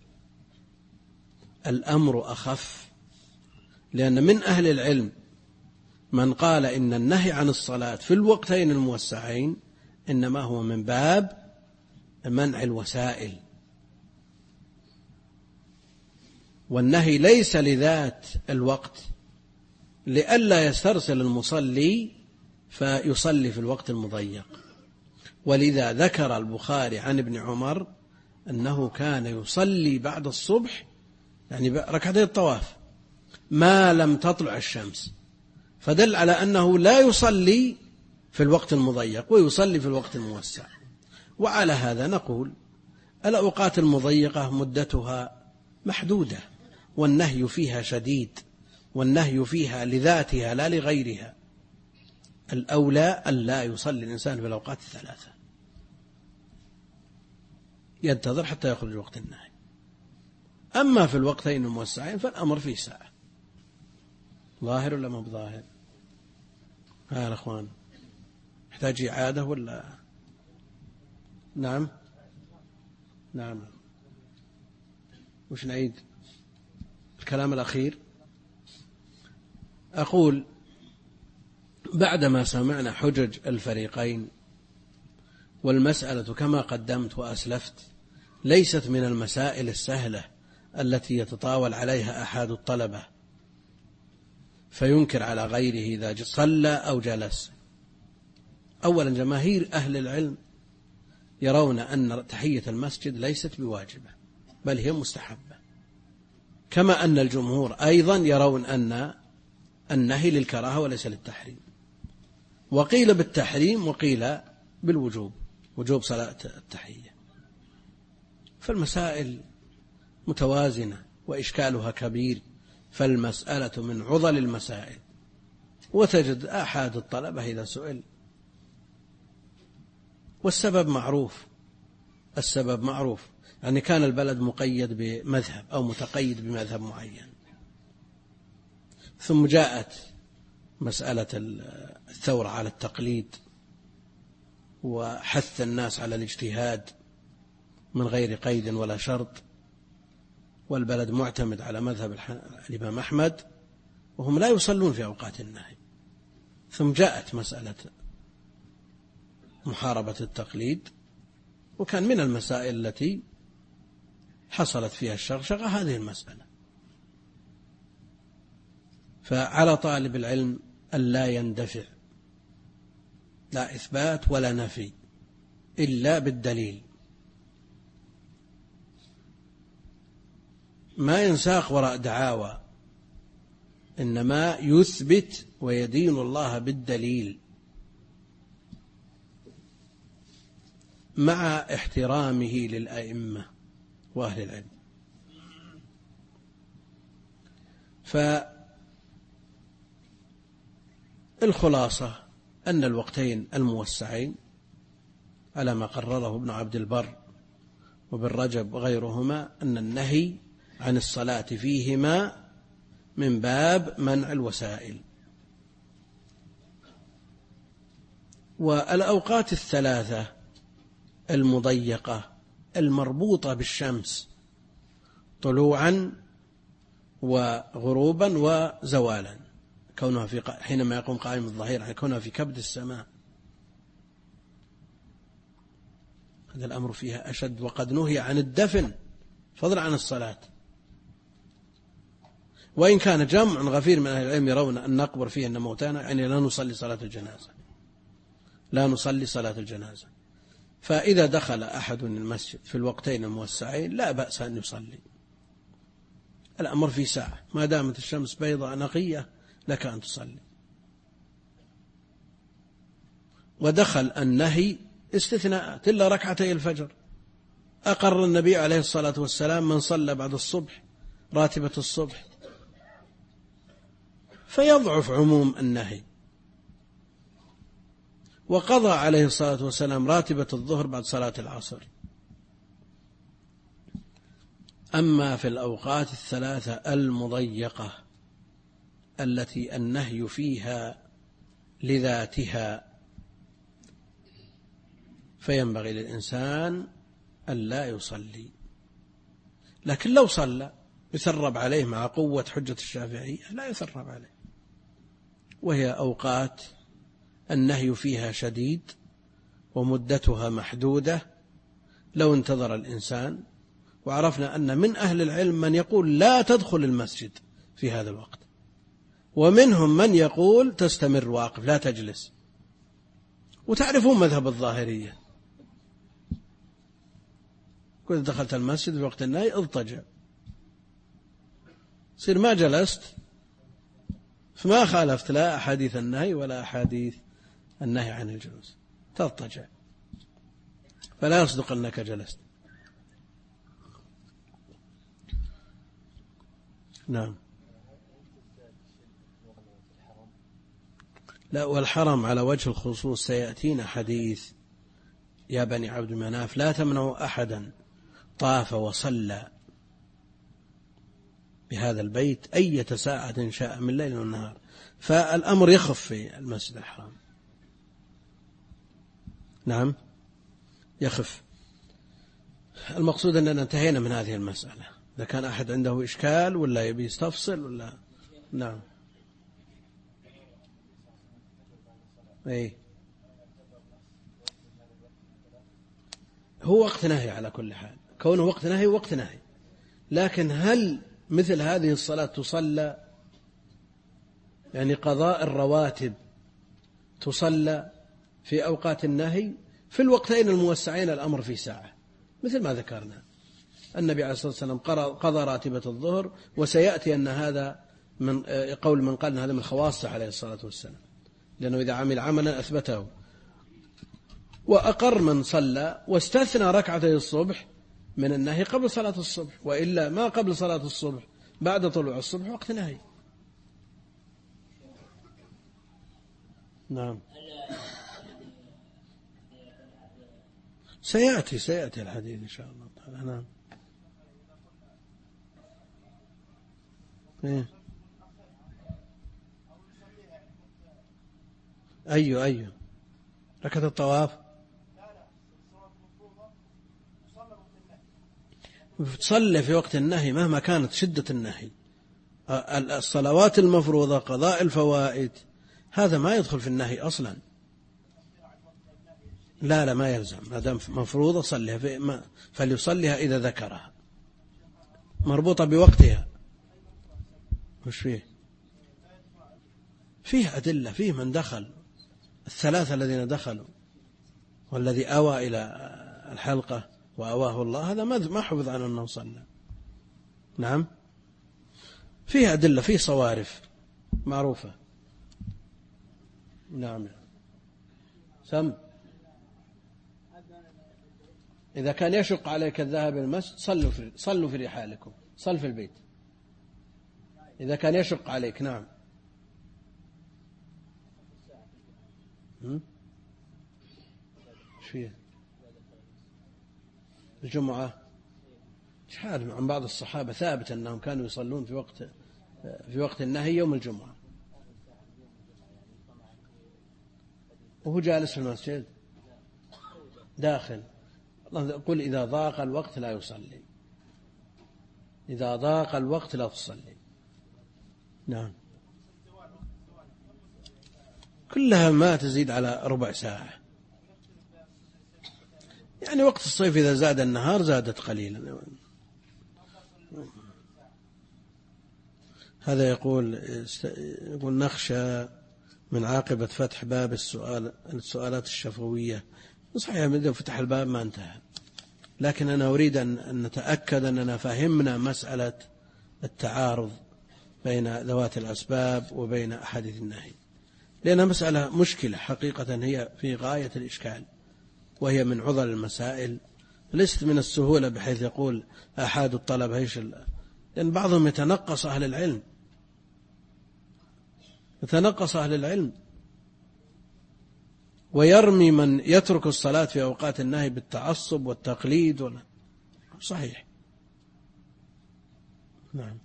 الأمر أخف، لأن من أهل العلم من قال إن النهي عن الصلاة في الوقتين الموسعين إنما هو من باب منع الوسائل، والنهي ليس لذات الوقت، لئلا يسترسل المصلي فيصلي في الوقت المضيق. ولذا ذكر البخاري عن ابن عمر أنه كان يصلي بعد الصبح يعني ركعتي الطواف ما لم تطلع الشمس، فدل على أنه لا يصلي في الوقت المضيق ويصلي في الوقت الموسع. وعلى هذا نقول الأوقات المضيقة مدتها محدودة، والنهي فيها شديد، والنهي فيها لذاتها لا لغيرها. الأولى أن لا يصلي الإنسان في الأوقات الثلاثة، ينتظر حتى يخرج وقت النهي. أما في الوقتين الموسعين فالأمر فيه ساعة. ظاهر ولا ما بظاهر؟ ها يا أخوان، يحتاج إعادة ولا؟ نعم نعم، وش نعيد؟ الكلام الأخير. أقول بعدما سمعنا حجج الفريقين، والمسألة كما قدمت وأسلفت ليست من المسائل السهلة التي يتطاول عليها أحد الطلبة فينكر على غيره إذا صلى أو جلس. أولا جماهير أهل العلم يرون أن تحية المسجد ليست بواجبة، بل هي مستحبة، كما أن الجمهور أيضا يرون أن النهي للكراهة وليس للتحريم، وقيل بالتحريم وقيل بالوجوب، وجوب صلاة التحية. فالمسائل متوازنة وإشكالها كبير، فالمسألة من عضل المسائل، وتجد أحد الطلبة إذا سئل، والسبب معروف، السبب معروف، يعني كان البلد مقيد بمذهب أو متقيد بمذهب معين، ثم جاءت مسألة الثورة على التقليد وحث الناس على الاجتهاد من غير قيد ولا شرط، والبلد معتمد على مذهب الإمام أحمد وهم لا يصلون في أوقات النهي. ثم جاءت مسألة محاربة التقليد، وكان من المسائل التي حصلت فيها الشغشغة هذه المسألة. فعلى طالب العلم ألا يندفع، لا إثبات ولا نفي إلا بالدليل، ما ينساق وراء دعاوى، إنما يثبت ويدين الله بالدليل مع احترامه للأئمة وأهل العلم. فالخلاصة أن الوقتين الموسعين على ما قرره ابن عبد البر وابن رجب وغيرهما أن النهي عن الصلاة فيهما من باب منع الوسائل. والأوقات الثلاثة المضيقة المربوطة بالشمس طلوعا وغروبا وزوالا، كونها في حينما يقوم قائم الظهير، يعني كونها في كبد السماء، هذا الأمر فيها أشد، وقد نهي عن الدفن فضلا عن الصلاة. وإن كان جمع غفير من أهل العلم يرون أن نقبر فيه أن موتانا، يعني لا نصلي صلاة الجنازة، لا نصلي صلاة الجنازة. فإذا دخل أحد المسجد في الوقتين الموسعين لا بأس أن يصلي، الأمر في ساعة، ما دامت الشمس بيضاء نقية لك أن تصلي. ودخل النهي استثناءات إلا ركعتي الفجر، أقر النبي عليه الصلاة والسلام من صلى بعد الصبح راتبة الصبح، فيضعف عموم النهي. وقضى عليه الصلاة والسلام راتبة الظهر بعد صلاة العصر. أما في الأوقات الثلاثة المضيقة التي النهي فيها لذاتها فينبغي للإنسان ألا يصلي، لكن لو صلى يثرب عليه مع قوة حجة الشافعية، لا يثرب عليه، وهي أوقات النهي فيها شديد ومدتها محدودة. لو انتظر الإنسان، وعرفنا أن من أهل العلم من يقول لا تدخل المسجد في هذا الوقت، ومنهم من يقول تستمر واقف لا تجلس. وتعرفون مذهب الظاهرية، كنت دخلت المسجد في وقت النهي اضطجع، صير ما جلست، فما خالفت لا أحاديث النهي ولا أحاديث النهي عن الجلوس، تضطجع، فلا يصدق أنك جلست. نعم. لا، والحرم على وجه الخصوص سيأتينا حديث يا بني عبد مناف لا تمنعوا أحدا طاف وصلى بهذا البيت أية ساعة شاء من ليل ونهار. فالأمر يخف في المسجد الحرام، نعم يخف. المقصود أننا انتهينا من هذه المسألة. إذا كان أحد عنده إشكال ولا يبي يستفصل ولا نعم. أي هو وقت نهي على كل حال، كونه وقت نهي وقت نهي، لكن هل مثل هذه الصلاة تصلى، يعني قضاء الرواتب تصلى في أوقات النهي؟ في الوقتين الموسعين الأمر في ساعة مثل ما ذكرنا، النبي عليه الصلاة والسلام قضى راتبة الظهر، وسيأتي أن هذا من قول من قال أن هذا من خواصه عليه الصلاة والسلام، لأنه إذا عمل عملا أثبته. وأقر من صلى واستثنى ركعتي الصبح من النهي قبل صلاة الصبح، وإلا ما قبل صلاة الصبح بعد طلوع الصبح وقت نهي. نعم سيأتي الحديث إن شاء الله تعالى. نعم أيوه ركعة الطواف تصلي في وقت النهي مهما كانت شدة النهي. الصلوات المفروضة قضاء الفوائد هذا ما يدخل في النهي أصلا. لا ما يلزم، ما دام مفروضة صليها فليصليها إذا ذكرها، مربوطة بوقتها. وش فيه أدلة، فيه من دخل، الثلاثة الذين دخلوا والذي أوى إلى الحلقة وأواه الله، هذا ما حفظ عن أنه صلى. نعم فيه أدلة، فيه صوارف معروفة. نعم سم إذا كان يشق عليك الذهاب إلى المسجد صلوا في رحالكم، صل في البيت إذا كان يشق عليك. نعم فيه الجمعة شحال عن بعض الصحابة ثابت أنهم كانوا يصلون في وقت النهي يوم الجمعة وهو جالس في المسجد داخل. الله يقول إذا ضاق الوقت لا يصلي، إذا ضاق الوقت لا تصلي. نعم كلها ما تزيد على ربع ساعة، يعني وقت الصيف إذا زاد النهار زادت قليلا. هذا يقول نخشى من عاقبة فتح باب السؤالات الشفوية. صحيح من فتح الباب ما انتهى، لكن أنا أريد أن نتأكد أننا فهمنا مسألة التعارض بين ذوات الأسباب وبين أحاديث النهي، لأنها مسألة مشكلة حقيقة، هي في غاية الإشكال، وهي من عضل المسائل، ليست من السهولة بحيث يقول أحد الطلبة إيش، لأن بعضهم يتنقص أهل العلم ويرمي من يترك الصلاة في أوقات النهي بالتعصب والتقليد صحيح. نعم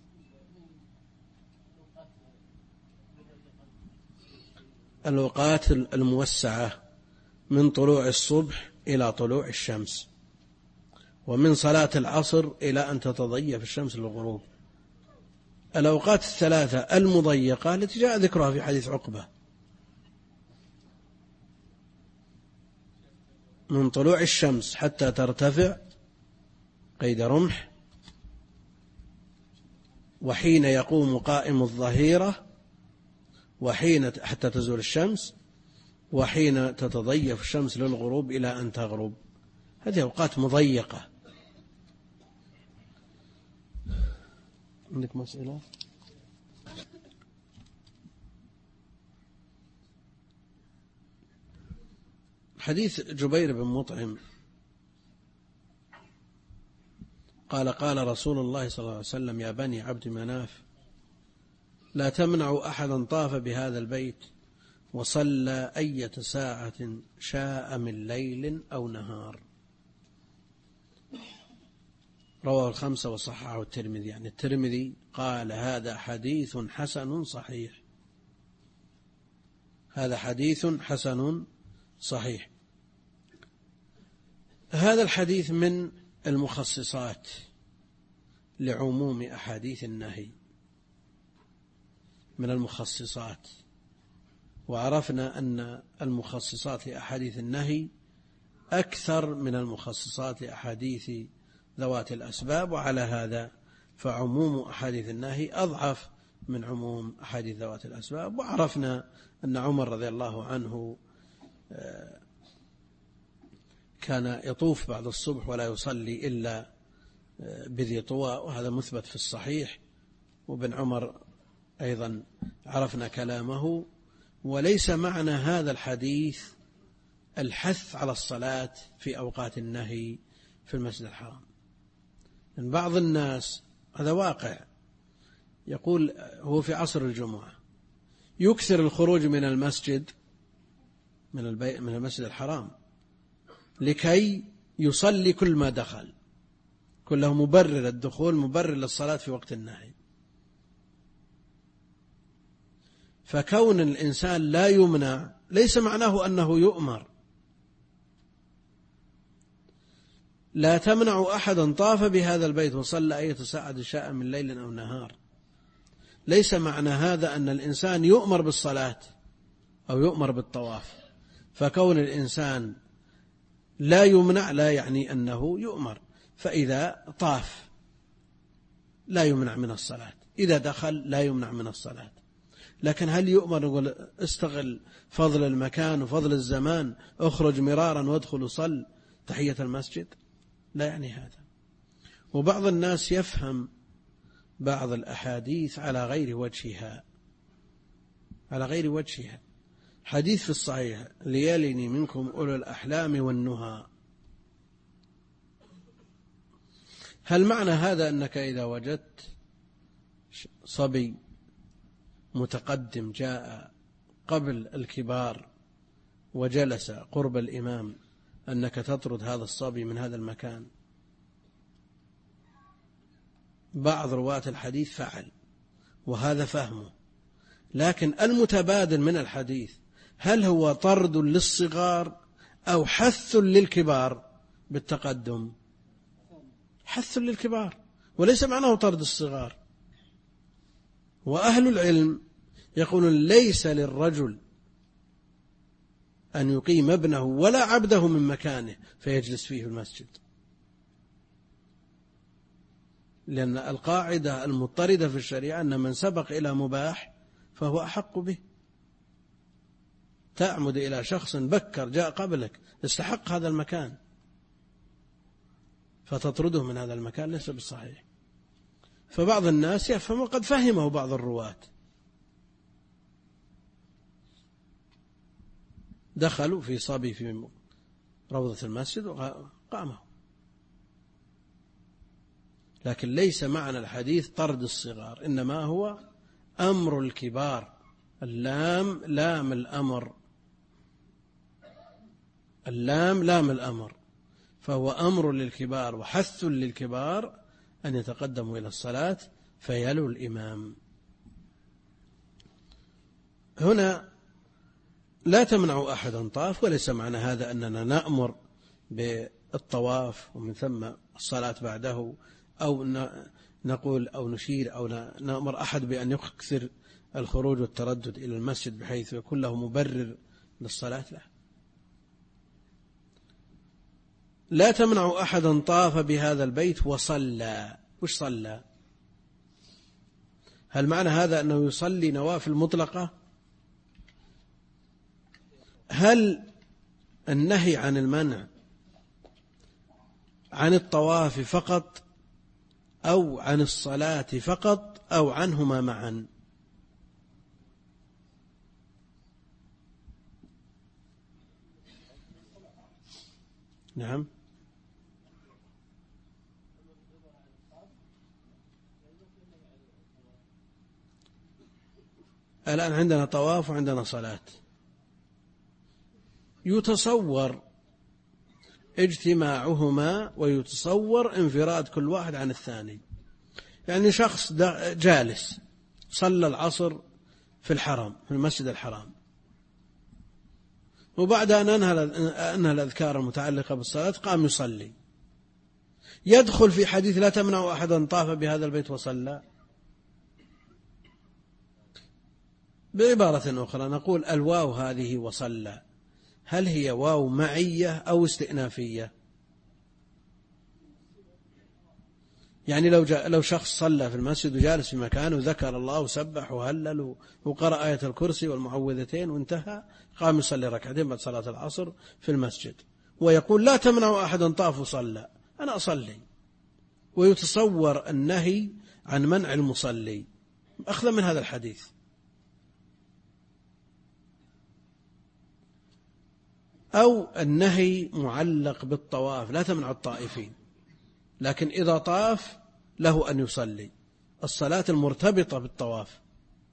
الأوقات الموسعة من طلوع الصبح إلى طلوع الشمس، ومن صلاة العصر إلى أن تتضيف الشمس للغروب. الأوقات الثلاثة المضيقة التي جاء ذكرها في حديث عقبة، من طلوع الشمس حتى ترتفع قيد رمح، وحين يقوم قائم الظهيرة، وحين حتى تزول الشمس، وحين تتضيف الشمس للغروب إلى أن تغرب. هذه أوقات مضيقة. عندك مسئلة؟ حديث جبير بن مطعم قال رسول الله صلى الله عليه وسلم: يا بني عبد مناف لا تمنعوا أحدا طاف بهذا البيت وصلى أية ساعة شاء من ليل أو نهار. رواه الخمسة وصححه الترمذي. يعني الترمذي قال هذا حديث حسن صحيح، هذا حديث حسن صحيح. هذا الحديث من المخصصات لعموم أحاديث النهي، من المخصصات. وعرفنا أن المخصصات لأحاديث النهي أكثر من المخصصات لأحاديث ذوات الأسباب، وعلى هذا فعموم أحاديث النهي أضعف من عموم أحاديث ذوات الأسباب. وعرفنا أن عمر رضي الله عنه كان يطوف بعد الصبح ولا يصلي إلا بذي طوى، وهذا مثبت في الصحيح. وابن عمر أيضا عرفنا كلامه. وليس معنى هذا الحديث الحث على الصلاة في أوقات النهي في المسجد الحرام. من بعض الناس هذا واقع، يقول هو في عصر الجمعة يكثر الخروج من المسجد من المسجد الحرام لكي يصلي كل ما دخل، كله مبرر الدخول، مبرر للصلاة في وقت النهي. فكون الإنسان لا يمنع ليس معناه أنه يؤمر. لا تمنع أحدا طاف بهذا البيت وصلى أية ساعة شاء من ليل أو نهار. ليس معنى هذا أن الإنسان يؤمر بالصلاة أو يؤمر بالطواف. فكون الإنسان لا يمنع لا يعني أنه يؤمر. فإذا طاف لا يمنع من الصلاة، إذا دخل لا يمنع من الصلاة. لكن هل يؤمر يقول استغل فضل المكان وفضل الزمان، اخرج مرارا وادخل صل تحية المسجد؟ لا يعني هذا. وبعض الناس يفهم بعض الأحاديث على غير وجهها، على غير وجهها. حديث في الصحيح ليلني منكم أولو الأحلام والنهى، هل معنى هذا أنك إذا وجدت صبي متقدم جاء قبل الكبار وجلس قرب الإمام أنك تطرد هذا الصبي من هذا المكان؟ بعض رواة الحديث فعل وهذا فهمه، لكن المتبادل من الحديث هل هو طرد للصغار أو حث للكبار بالتقدم؟ حث للكبار، وليس معناه طرد الصغار. وأهل العلم يقولون ليس للرجل أن يقيم ابنه ولا عبده من مكانه فيجلس فيه في المسجد، لأن القاعدة المضطردة في الشريعة أن من سبق إلى مباح فهو أحق به. تعمد إلى شخص بكر جاء قبلك استحق هذا المكان فتطرده من هذا المكان ليس بالصحيح. فبعض الناس يفهم، وقد فهمه بعض الرواة، دخلوا في صبي في روضة المسجد وقامه. لكن ليس معنى الحديث طرد الصغار، إنما هو أمر الكبار. اللام لام الأمر، اللام لام الأمر، فهو أمر للكبار وحث للكبار أن يتقدموا إلى الصلاة فيلوا الإمام. هنا لا تمنع أحدا طاف، وليس معنى هذا أننا نأمر بالطواف ومن ثم الصلاة بعده، أو نقول أو نشير أو نأمر أحد بأن يكثر الخروج والتردد إلى المسجد بحيث يكون له مبرر للصلاة. لا تمنع أحدا طاف بهذا البيت وصلى. وش صلى؟ هل معنى هذا أنه يصلي نوافل مطلقة؟ هل النهي عن المنع عن الطواف فقط أو عن الصلاة فقط أو عنهما معا؟ نعم، الآن عندنا طواف وعندنا صلاة. يتصور اجتماعهما ويتصور انفراد كل واحد عن الثاني. يعني شخص جالس صلى العصر في الحرم في المسجد الحرام، وبعد أن أنهى الأذكار المتعلقة بالصلاة قام يصلي، يدخل في حديث لا تمنع أحدا طاف بهذا البيت وصلى. بعبارة أخرى نقول الواو هذه وصلى هل هي واو معية أو استئنافية؟ يعني لو شخص صلى في المسجد وجالس في مكانه وذكر الله وسبح وهلل وقرأ آية الكرسي والمعوذتين وانتهى، قام يصلي ركعتين بعد صلاة العصر في المسجد ويقول لا تمنع أحدا طاف وصلى، أنا أصلي ويتصور النهي عن منع المصلي أخذا من هذا الحديث. أو النهي معلق بالطواف، لا تمنع الطائفين، لكن إذا طاف له أن يصلي، الصلاة المرتبطة بالطواف.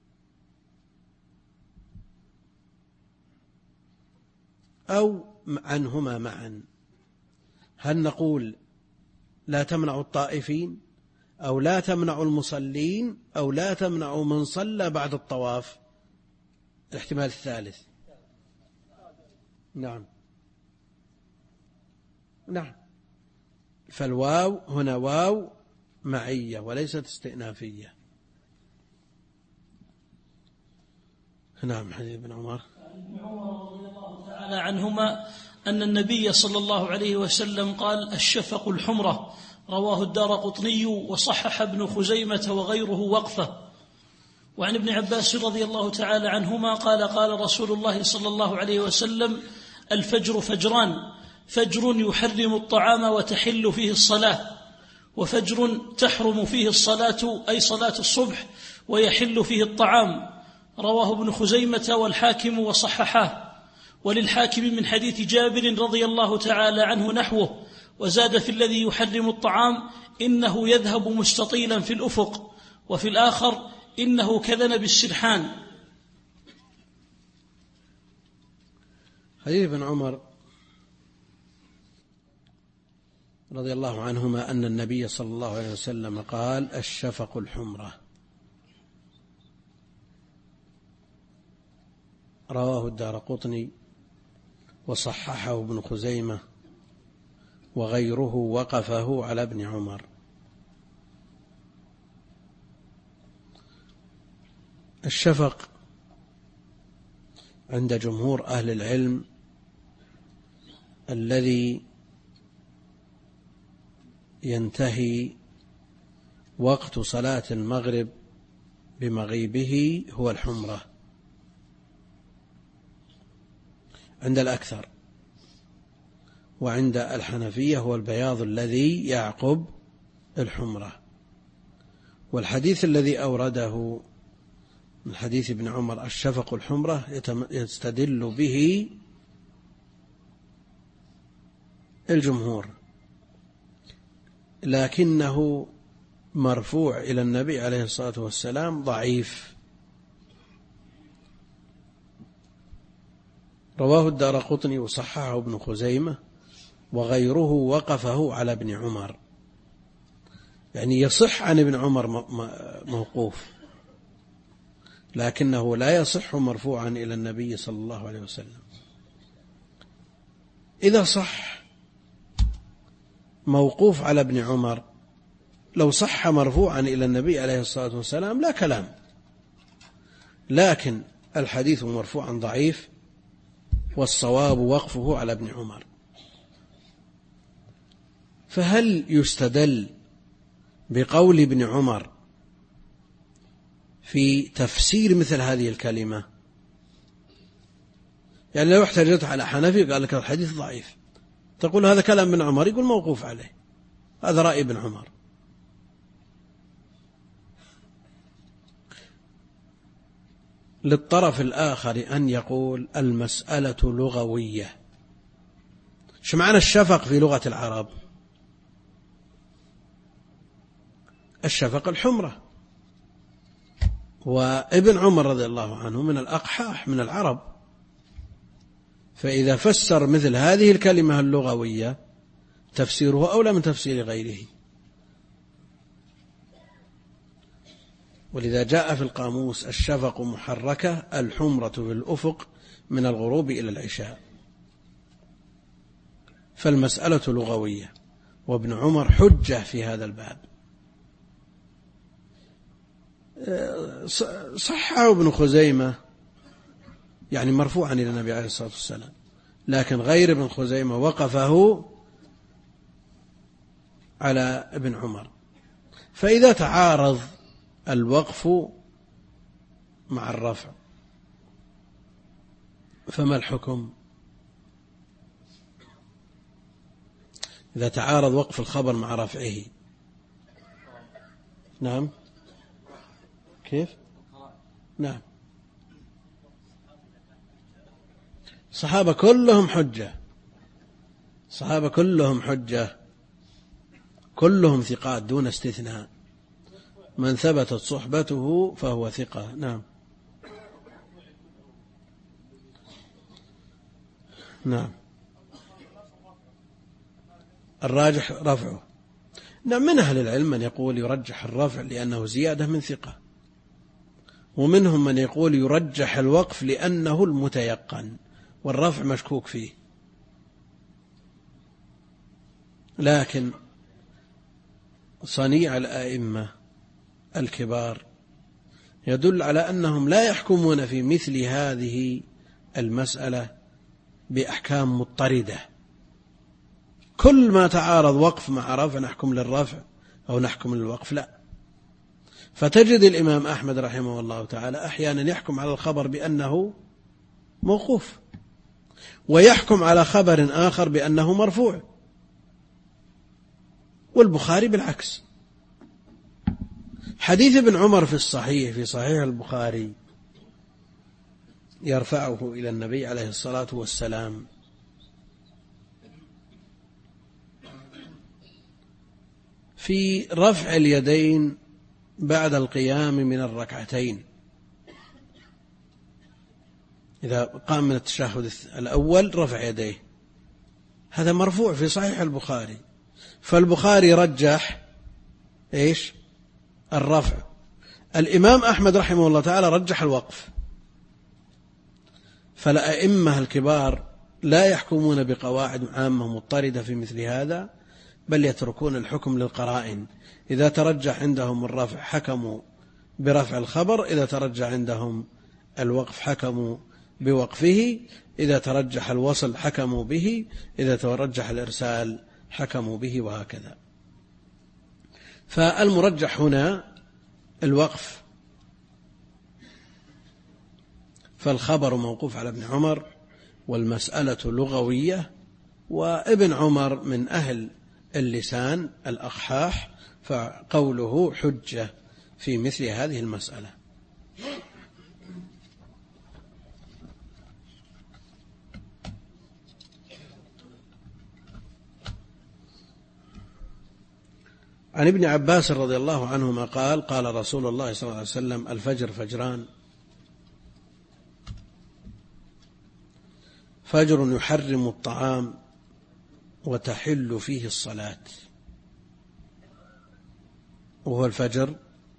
أو عنهما معا، هل نقول لا تمنع الطائفين، أو لا تمنع المصلين، أو لا تمنع من صلى بعد الطواف؟ الاحتمال الثالث. نعم، فالواو هنا واو معية وليست استئنافية. نعم. حديث ابن عمر رضي الله تعالى عنهما أن النبي صلى الله عليه وسلم قال: الشفق الحمرة، رواه الدارقطني وصحح ابن خزيمة وغيره وقفه. وعن ابن عباس رضي الله تعالى عنهما قال: قال رسول الله صلى الله عليه وسلم: الفجر فجران، فجر يحرم الطعام وتحل فيه الصلاة، وفجر تحرم فيه الصلاة أي صلاة الصبح ويحل فيه الطعام. رواه ابن خزيمة والحاكم وصححاه. وللحاكم من حديث جابر رضي الله تعالى عنه نحوه، وزاد في الذي يحرم الطعام: إنه يذهب مستطيلا في الأفق، وفي الآخر: إنه كذنب السرحان. حديث ابن عمر رضي الله عنهما أن النبي صلى الله عليه وسلم قال: الشفق الحمرة، رواه الدارقطني وصححه ابن خزيمة وغيره وقفه على ابن عمر. الشفق عند جمهور أهل العلم الذي ينتهي وقت صلاة المغرب بمغيبه هو الحمرة عند الأكثر، وعند الحنفية هو البياض الذي يعقب الحمرة. والحديث الذي أورده من حديث ابن عمر الشفق الحمرة يستدل به الجمهور، لكنه مرفوع إلى النبي عليه الصلاة والسلام ضعيف. رواه الدارقطني وصححه ابن خزيمة وغيره وقفه على ابن عمر، يعني يصح عن ابن عمر موقوف، لكنه لا يصح مرفوعا إلى النبي صلى الله عليه وسلم. إذا صح موقوف على ابن عمر، لو صح مرفوعا إلى النبي عليه الصلاة والسلام لا كلام، لكن الحديث مرفوعا ضعيف، والصواب وقفه على ابن عمر. فهل يستدل بقول ابن عمر في تفسير مثل هذه الكلمة؟ يعني لو احتجت على حنفي قال لك الحديث ضعيف، تقول هذا كلام ابن عمر، يقول موقوف عليه، هذا رأي ابن عمر. للطرف الآخر أن يقول المسألة لغوية. شو معنى الشفق في لغة العرب؟ الشفق الحمرة، وابن عمر رضي الله عنه من الأقحاح من العرب، فإذا فسر مثل هذه الكلمة اللغوية تفسيره أولى من تفسير غيره. ولذا جاء في القاموس الشفق محركة الحمرة في الأفق من الغروب إلى العشاء، فالمسألة لغوية، وابن عمر حجة في هذا الباب. صححه ابن خزيمة يعني مرفوعا إلى النبي عليه الصلاة والسلام، لكن غير ابن خزيمة وقفه على ابن عمر. فإذا تعارض الوقف مع الرفع فما الحكم؟ إذا تعارض وقف الخبر مع رفعه نعم. كيف؟ نعم. الصحابة كلهم حجة، الصحابة كلهم حجة، كلهم ثقات دون استثناء، من ثبتت صحبته فهو ثقة. نعم. نعم. الراجح رفعه. نعم. من أهل العلم من يقول يرجح الرفع لأنه زيادة من ثقة، ومنهم من يقول يرجح الوقف لأنه المتيقن والرفع مشكوك فيه. لكن صنيع الآئمة الكبار يدل على أنهم لا يحكمون في مثل هذه المسألة بأحكام مضطردة، كل ما تعارض وقف مع رفع نحكم للرفع أو نحكم للوقف، لا. فتجد الإمام أحمد رحمه الله تعالى أحيانا يحكم على الخبر بأنه موقوف، ويحكم على خبر آخر بأنه مرفوع، والبخاري بالعكس. حديث ابن عمر في الصحيح، في صحيح البخاري، يرفعه إلى النبي عليه الصلاة والسلام، في رفع اليدين بعد القيام من الركعتين، إذا قام من التشهد الأول رفع يديه، هذا مرفوع في صحيح البخاري. فالبخاري رجح إيش؟ الرفع. الإمام أحمد رحمه الله تعالى رجح الوقف. فالأئمة الكبار لا يحكمون بقواعد عامة مضطردة في مثل هذا، بل يتركون الحكم للقرائن. إذا ترجح عندهم الرفع حكموا برفع الخبر، إذا ترجح عندهم الوقف حكموا بوقفه، إذا ترجح الوصل حكموا به، إذا ترجح الإرسال حكموا به، وهكذا. فالمرجح هنا الوقف، فالخبر موقوف على ابن عمر، والمسألة لغوية، وابن عمر من أهل اللسان الأقحاح، فقوله حجة في مثل هذه المسألة. عن ابن عباس رضي الله عنهما قال: قال رسول الله صلى الله عليه وسلم: الفجر فجران، فجر يحرم الطعام وتحل فيه الصلاة. وهو الفجر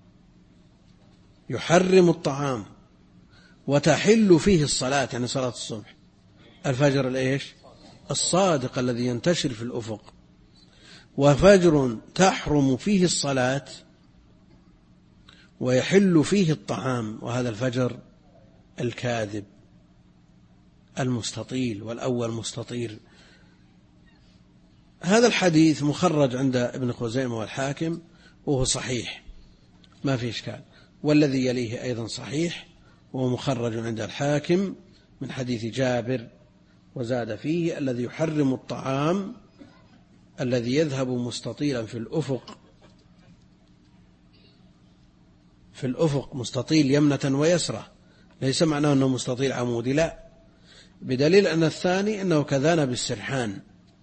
يحرم الطعام وتحل فيه الصلاة، يعني صلاة الصبح. الفجر الإيش؟ الصادق الذي ينتشر في الأفق. وفجر تحرم فيه الصلاة ويحل فيه الطعام، وهذا الفجر الكاذب المستطيل، والأول مستطيل. هذا الحديث مخرج عند ابن خزيمة والحاكم، وهو صحيح ما في إشكال، والذي يليه أيضا صحيح، وهو مخرج عند الحاكم من حديث جابر، وزاد فيه: الذي يحرم الطعام الذي يذهب مستطيلا في الأفق مستطيل يمنة ويسرة، ليس معناه أنه مستطيل عمودي، لا، بدليل أن الثاني أنه كذنب السرحان،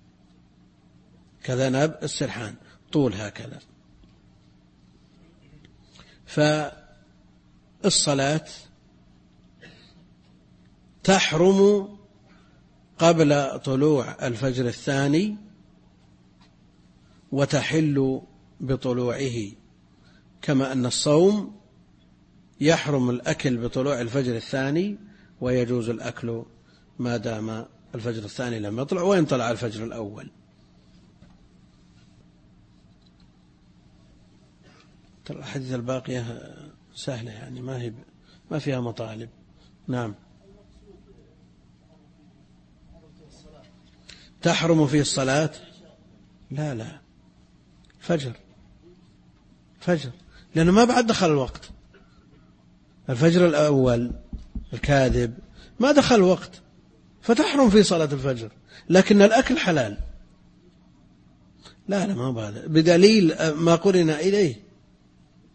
كذنب السرحان طول هكذا. فالصلاة تحرم قبل طلوع الفجر الثاني وتحل بطلوعه، كما أن الصوم يحرم الأكل بطلوع الفجر الثاني، ويجوز الأكل ما دام الفجر الثاني لم يطلع وإن طلع الفجر الأول. الأحاديث الباقية سهلة، يعني ما فيها مطالب. نعم. تحرم فيه الصلاة؟ لا، فجر، لأنه ما بعد دخل الوقت. الفجر الأول الكاذب ما دخل الوقت، فتحرم فيه صلاة الفجر، لكن الأكل حلال. لا ما بعد، بدليل ما قرن إليه،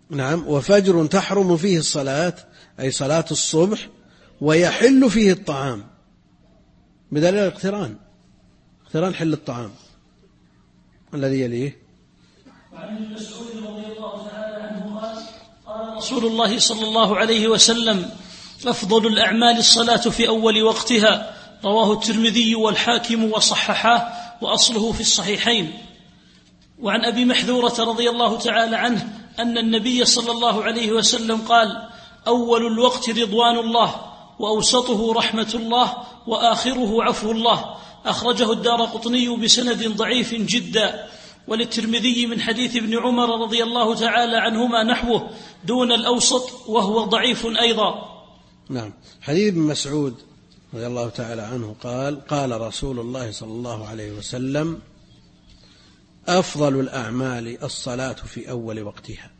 نعم. وفجر تحرم فيه الصلاة أي صلاة الصبح ويحل فيه الطعام بدليل الاقتران، اقتران حل الطعام. الذي يليه وعن ابن مسعود رضي الله تعالى عنه قال رسول الله صلى الله عليه وسلم أفضل الأعمال الصلاة في أول وقتها، رواه الترمذي والحاكم وصححاه وأصله في الصحيحين. وعن أبي محذورة رضي الله تعالى عنه أن النبي صلى الله عليه وسلم قال أول الوقت رضوان الله وأوسطه رحمة الله وآخره عفو الله، أخرجه الدارقطني بسند ضعيف جدا. وللترمذي من حديث ابن عمر رضي الله تعالى عنهما نحوه دون الأوسط وهو ضعيف أيضا. نعم. حديث ابن مسعود رضي الله تعالى عنه قال رسول الله صلى الله عليه وسلم أفضل الأعمال الصلاة في أول وقتها،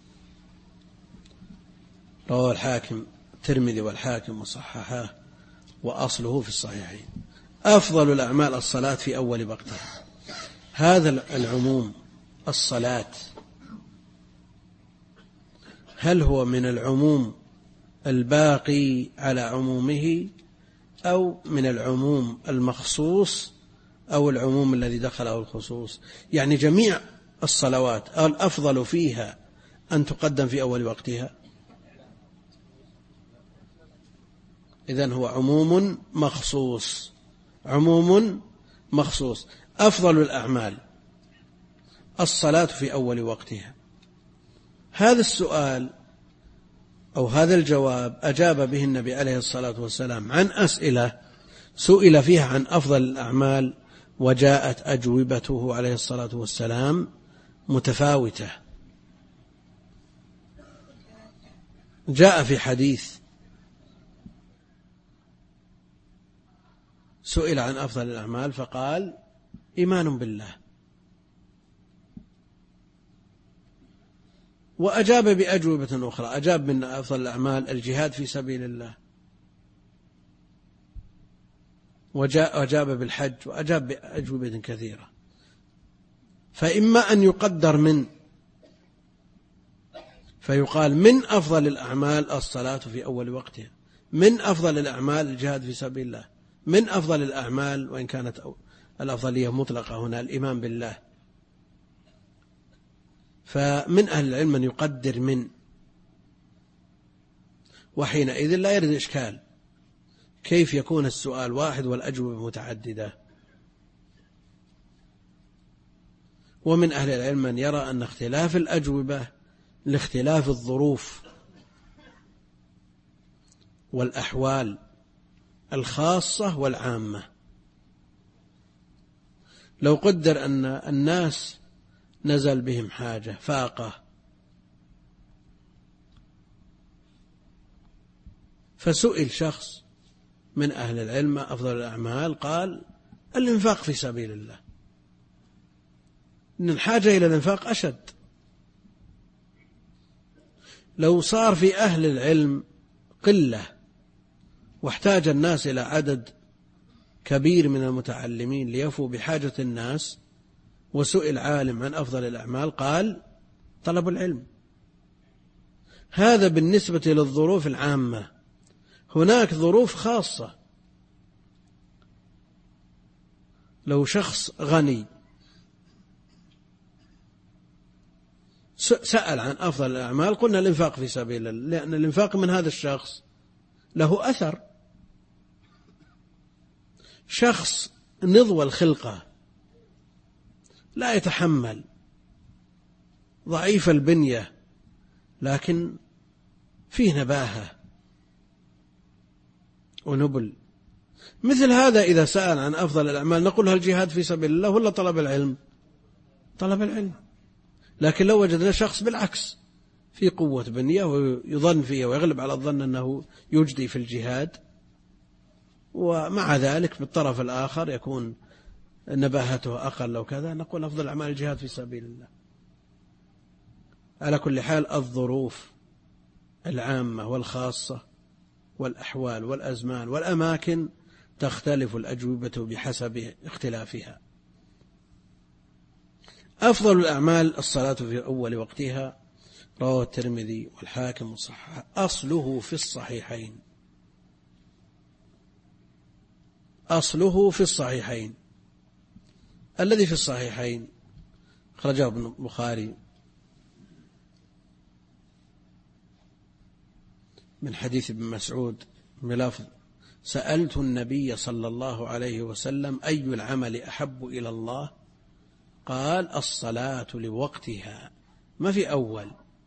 رواه الحاكم الترمذي والحاكم وصححاه وأصله في الصحيحين. أفضل الأعمال الصلاة في أول وقتها، هذا العموم الصلاة هل هو من العموم الباقي على عمومه أو من العموم المخصوص أو العموم الذي دخله الخصوص؟ يعني جميع الصلوات الأفضل فيها أن تقدم في أول وقتها، إذن هو عموم مخصوص، عموم مخصوص. أفضل الأعمال الصلاة في أول وقتها، هذا السؤال أو هذا الجواب أجاب به النبي عليه الصلاة والسلام عن أسئلة سئل فيها عن أفضل الأعمال، وجاءت أجوبته عليه الصلاة والسلام متفاوتة. جاء في حديث سئل عن أفضل الأعمال فقال إيمان بالله، وأجاب بأجوبة أخرى، أجاب من أفضل الأعمال الجهاد في سبيل الله، وأجاب بالحج، وأجاب بأجوبة كثيرة. فإما أن يقدر من فيقال من أفضل الأعمال الصلاة في أول وقتها، من أفضل الأعمال الجهاد في سبيل الله، من أفضل الأعمال، وإن كانت الأفضلية مطلقة هنا الإيمان بالله. فمن أهل العلم من يقدر من، وحينئذ لا يرد إشكال كيف يكون السؤال واحد والأجوبة متعددة. ومن أهل العلم من يرى أن اختلاف الأجوبة لاختلاف الظروف والأحوال الخاصة والعامة. لو قدر أن الناس نزل بهم حاجة فاقة فسئل شخص من أهل العلم أفضل الأعمال، قال الإنفاق في سبيل الله، إن الحاجة إلى الإنفاق أشد. لو صار في أهل العلم قلة واحتاج الناس إلى عدد كبير من المتعلمين ليفوا بحاجة الناس، وسئل عالم عن أفضل الأعمال قال طلب العلم. هذا بالنسبة للظروف العامة. هناك ظروف خاصة، لو شخص غني سأل عن أفضل الأعمال قلنا الإنفاق في سبيل الله، لأن الإنفاق من هذا الشخص له أثر. شخص نضوى الخلقة لا يتحمل، ضعيف البنية لكن فيه نباهة ونبل، مثل هذا إذا سأل عن أفضل الأعمال نقول هل الجهاد في سبيل الله ولا طلب العلم؟ طلب العلم. لكن لو وجدنا شخص بالعكس في قوة بنية ويظن فيه ويغلب على الظن أنه يجدي في الجهاد، ومع ذلك بالطرف الآخر يكون نباهته أقل أو كذا، نقول أفضل أعمال الجهاد في سبيل الله. على كل حال الظروف العامة والخاصة والأحوال والأزمان والأماكن تختلف الأجوبة بحسب اختلافها. أفضل الأعمال الصلاة في أول وقتها، رواه الترمذي والحاكم وصححه. أصله في الصحيحين، أصله في الصحيحين. الذي في الصحيحين خرجه ابن البخاري من حديث ابن مسعود بلفظ: سألت النبي صلى الله عليه وسلم أي العمل أحب إلى الله؟ قال: الصلاة لوقتها. ما في أول،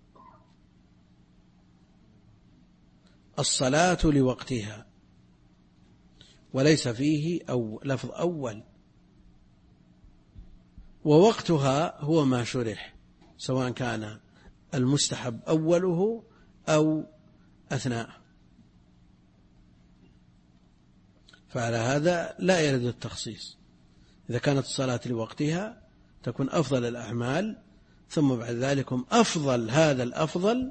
الصلاة لوقتها، وليس فيه لفظ أول. ووقتها هو ما شرح، سواء كان المستحب أوله أو أثناء. فعلى هذا لا يرد التخصيص. إذا كانت الصلاة لوقتها تكون أفضل الأعمال، ثم بعد ذلك أفضل هذا الأفضل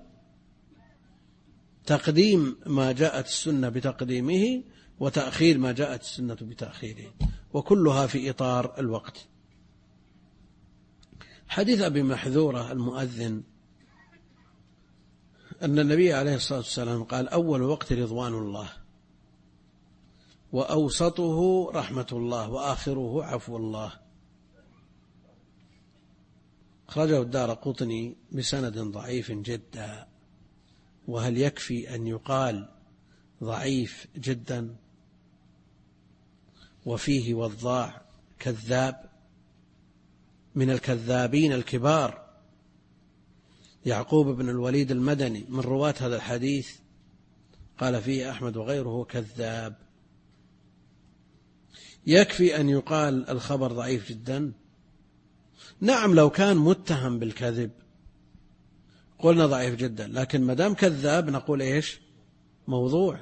تقديم ما جاءت السنة بتقديمه، وتأخير ما جاءت السنة بتأخيره، وكلها في إطار الوقت. حديث أبي محذورة المؤذن أن النبي عليه الصلاة والسلام قال: أول وقت رضوان الله، وأوسطه رحمة الله، وآخره عفو الله. خرجه الدارقطني بسند ضعيف جدا. وهل يكفي أن يقال ضعيف جدا وفيه وضاع كذاب من الكذابين الكبار؟ يعقوب بن الوليد المدني من رواة هذا الحديث قال فيه أحمد وغيره كذاب. يكفي أن يقال الخبر ضعيف جدا؟ نعم، لو كان متهم بالكذب قلنا ضعيف جدا، لكن مدام كذاب نقول إيش؟ موضوع،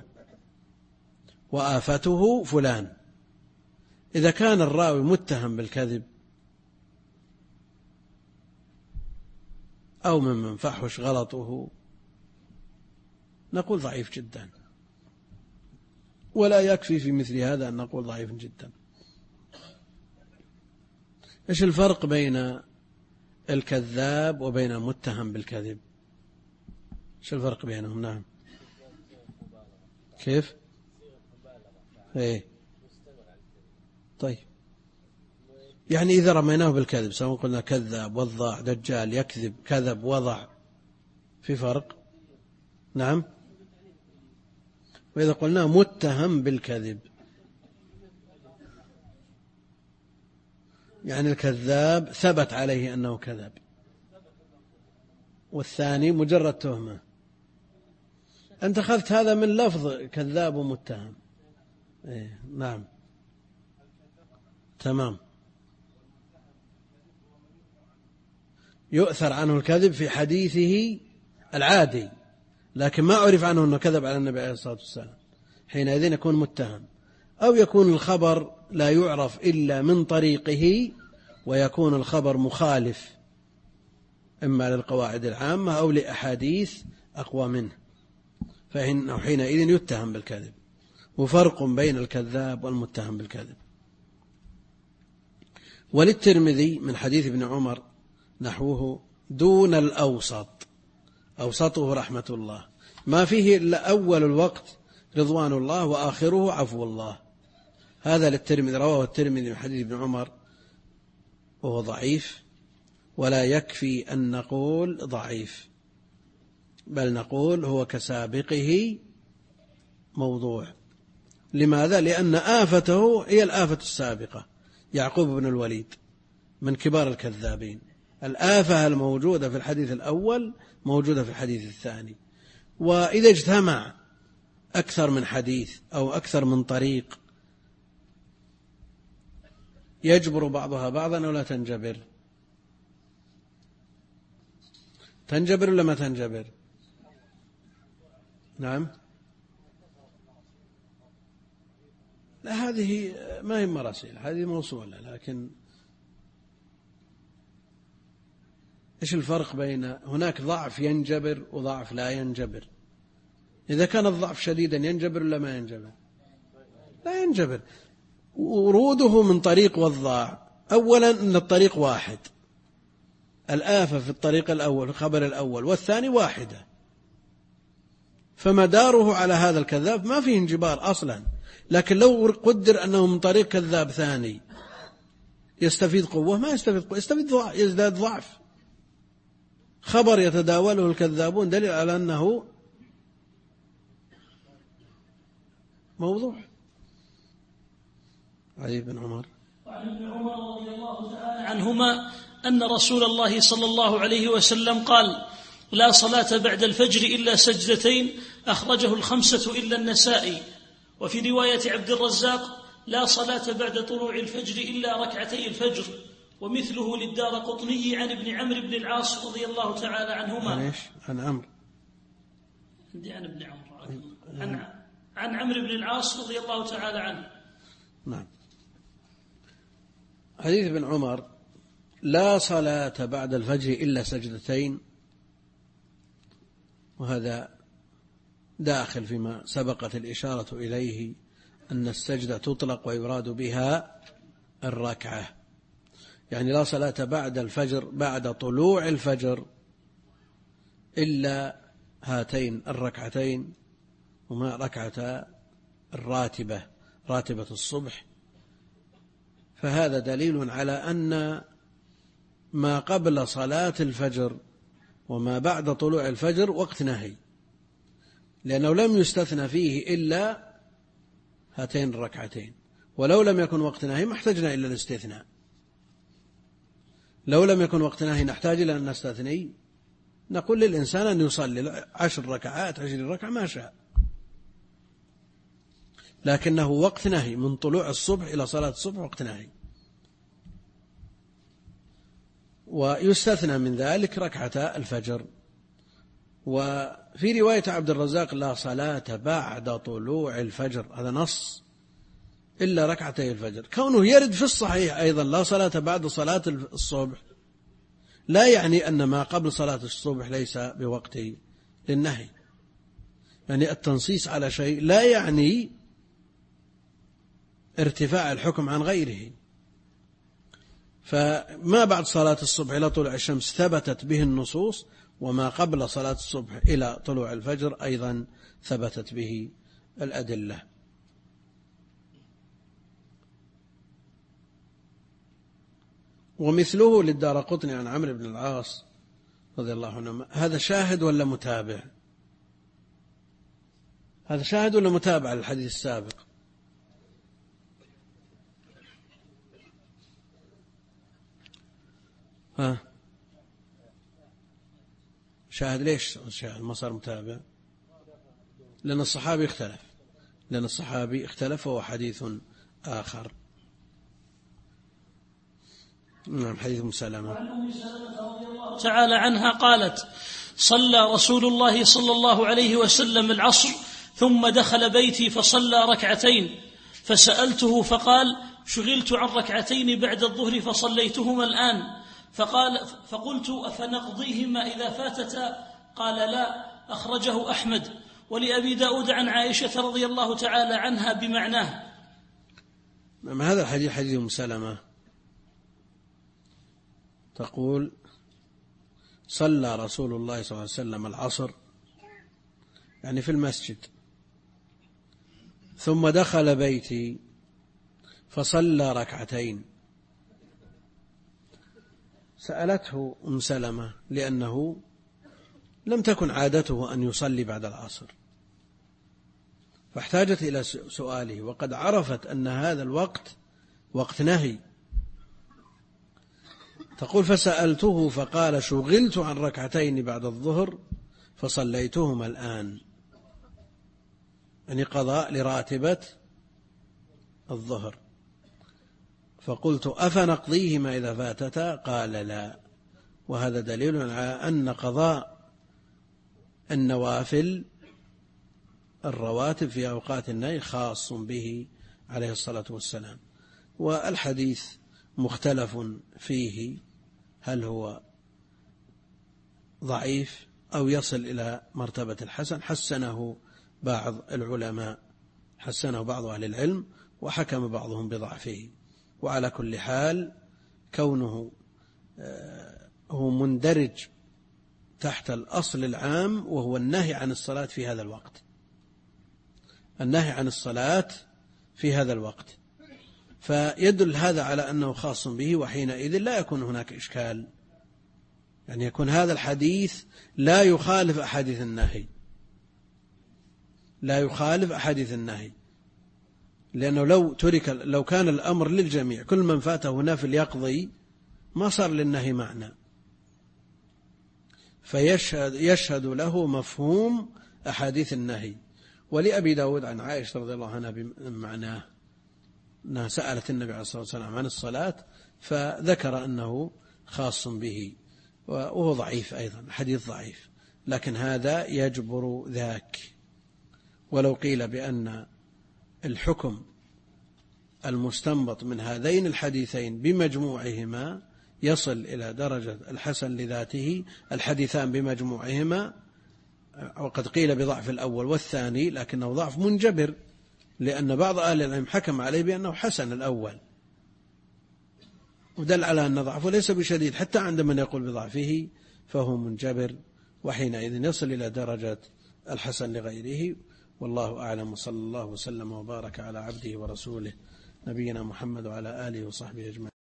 وآفته فلان. إذا كان الراوي متهم بالكذب أو ممن فحش غلطه نقول ضعيف جدا، ولا يكفي في مثل هذا أن نقول ضعيف جدا. إيش الفرق بين الكذاب وبين المتهم بالكذب؟ إيش الفرق بينهم؟ نعم، كيف؟ إيه؟ طيب، يعني إذا رميناه بالكذب، سواء قلنا كذاب، وضاع، دجال، يكذب، كذب، وضع، في فرق؟ نعم. وإذا قلنا متهم بالكذب، يعني الكذاب ثبت عليه أنه كذب، والثاني مجرد تهمة. أنت أخذت هذا من لفظ كذاب ومتهم. إيه؟ نعم، تمام. يؤثر عنه الكذب في حديثه العادي، لكن ما عرف عنه أنه كذب على النبي عليه الصلاة والسلام، حينئذ يكون متهم. أو يكون الخبر لا يعرف إلا من طريقه، ويكون الخبر مخالف إما للقواعد العامة أو لأحاديث أقوى منه، فإنه حينئذ يتهم بالكذب. وفرق بين الكذاب والمتهم بالكذب. وللترمذي من حديث ابن عمر نحوه دون الأوسط، أوسطه رحمة الله، ما فيه إلا أول الوقت رضوان الله وآخره عفو الله. هذا للترمذي، رواه الترمذي من حديث ابن عمر وهو ضعيف، ولا يكفي أن نقول ضعيف، بل نقول هو كسابقه موضوع. لماذا؟ لأن آفته هي الآفة السابقة. يعقوب بن الوليد من كبار الكذابين، الآفة الموجودة في الحديث الأول موجودة في الحديث الثاني. وإذا اجتمع أكثر من حديث أو أكثر من طريق يجبر بعضها بعضا أو لا تنجبر؟ تنجبر ولا ما تنجبر؟ نعم. لا، هذه ما هي مراسيل، هذه موصولة. لكن إيش الفرق بين هناك ضعف ينجبر وضعف لا ينجبر؟ إذا كان الضعف شديدا ينجبر ولا ما ينجبر؟ لا ينجبر. وروده من طريق وضاع، أولا أن الطريق واحد، الآفة في الطريق الأول في الخبر الأول والثاني واحدة، فمداره على هذا الكذاب ما فيه انجبار أصلا. لكن لو قدر أنه من طريق كذاب ثاني يستفيد قوة، ما يستفيد قوة، يزداد ضعف. خبر يتداوله الكذابون دليل على أنه موضوع. علي بن عمر وعن ابن عمر رضي الله تعالى عنهما أن رسول الله صلى الله عليه وسلم قال: لا صلاة بعد الفجر إلا سجدتين، أخرجه الخمسة إلا النسائي. وفي رواية عبد الرزاق: لا صلاة بعد طلوع الفجر إلا ركعتي الفجر. ومثله للدارقطني عن ابن عمرو بن العاص رضي الله تعالى عنهما. عن عمرو عن ابن عمرو عن عمرو بن العاص رضي الله تعالى عنه. نعم. حديث ابن عمر: لا صلاة بعد الفجر إلا سجدتين، وهذا داخل فيما سبقت الإشارة إليه، أن السجدة تطلق ويراد بها الركعة. يعني لا صلاة بعد الفجر بعد طلوع الفجر إلا هاتين الركعتين، وما ركعة الراتبة، راتبة الصبح. فهذا دليل على أن ما قبل صلاة الفجر وما بعد طلوع الفجر وقت نهي، لأنه لم يستثنى فيه إلا هاتين الركعتين. ولو لم يكن وقت نهي ما احتجنا إلا الاستثناء. لو لم يكن وقت نهي نحتاج إلى أن نستثني، نقول للإنسان أن يصلي 10 ركعات 20 ركعة ما شاء، لكنه وقت نهي من طلوع الصبح إلى صلاة الصبح وقت نهي. ويستثنى من ذلك ركعتا الفجر. وفي رواية عبد الرزاق: لا صلاة بعد طلوع الفجر، هذا نص، إلا ركعتي الفجر. كونه يرد في الصحيح أيضا لا صلاة بعد صلاة الصبح لا يعني أن ما قبل صلاة الصبح ليس بوقت للنهي. يعني التنصيص على شيء لا يعني ارتفاع الحكم عن غيره. فما بعد صلاة الصبح إلى طلوع الشمس ثبتت به النصوص، وما قبل صلاة الصبح إلى طلوع الفجر أيضا ثبتت به الأدلة. ومثله للدارقطني عن عمرو بن العاص رضي الله عنه. هذا شاهد ولا متابع؟ هذا شاهد ولا متابع للحديث السابق؟ شاهد. ليش شاهد ما صار متابع؟ لأن الصحابي اختلف وهو حديث آخر. نعم. حديث أم سلمة رضي الله تعالى عنها قالت: صلى رسول الله صلى الله عليه وسلم العصر ثم دخل بيتي فصلى ركعتين، فسألته فقال: شغلت عن ركعتين بعد الظهر فصليتهما الآن. فقلت: أفنقضيهما إذا فاتتا؟ قال: لا. أخرجه أحمد. ولأبي داود عن عائشة رضي الله تعالى عنها بمعناه. هذا الحديث حديث أم سلمة تقول: صلى رسول الله صلى الله عليه وسلم العصر، يعني في المسجد، ثم دخل بيتي فصلى ركعتين. سألته أم سلمة لأنه لم تكن عادته أن يصلي بعد العصر، فاحتاجت إلى سؤاله، وقد عرفت أن هذا الوقت وقت نهي. تقول: فسألته فقال: شغلت عن ركعتين بعد الظهر فصليتهما الآن، يعني قضاء لراتبة الظهر. فقلت: أفنقضيهما إذا فاتتا؟ قال: لا. وهذا دليل على أن قضاء النوافل الرواتب في أوقات النهي خاص به عليه الصلاة والسلام. والحديث مختلف فيه، هل هو ضعيف أو يصل إلى مرتبة الحسن. حسنه بعض العلماء، حسنه بعض أهل العلم، وحكم بعضهم بضعفه. وعلى كل حال كونه هو مندرج تحت الأصل العام وهو النهي عن الصلاة في هذا الوقت، النهي عن الصلاة في هذا الوقت، فيدل هذا على أنه خاص به، وحينئذ لا يكون هناك إشكال، يعني يكون هذا الحديث لا يخالف أحاديث النهي، لا يخالف أحاديث النهي، لأنه لو كان الأمر للجميع كل من فاته نافل يقضي ما صار للنهي معنى، فيشهد له مفهوم أحاديث النهي. ولأبي داود عن عائشة رضي الله عنها بمعناه أنها سألت النبي عليه الصلاة والسلام عن الصلاة فذكر أنه خاص به، وهو ضعيف أيضا، حديث ضعيف، لكن هذا يجبر ذاك. ولو قيل بأن الحكم المستنبط من هذين الحديثين بمجموعهما يصل إلى درجة الحسن لذاته، الحديثان بمجموعهما، وقد قيل بضعف الأول والثاني، لكنه ضعف منجبر، لأن بعض أهل العلم حكم عليه بأنه حسن الأول، ودل على أن ضعفه ليس بشديد حتى عند من يقول بضعفه، فهو منجبر، وحينئذ يصل إلى درجة الحسن لغيره. والله أعلم، وصلى الله وسلم وبارك على عبده ورسوله نبينا محمد وعلى آله وصحبه أجمعين.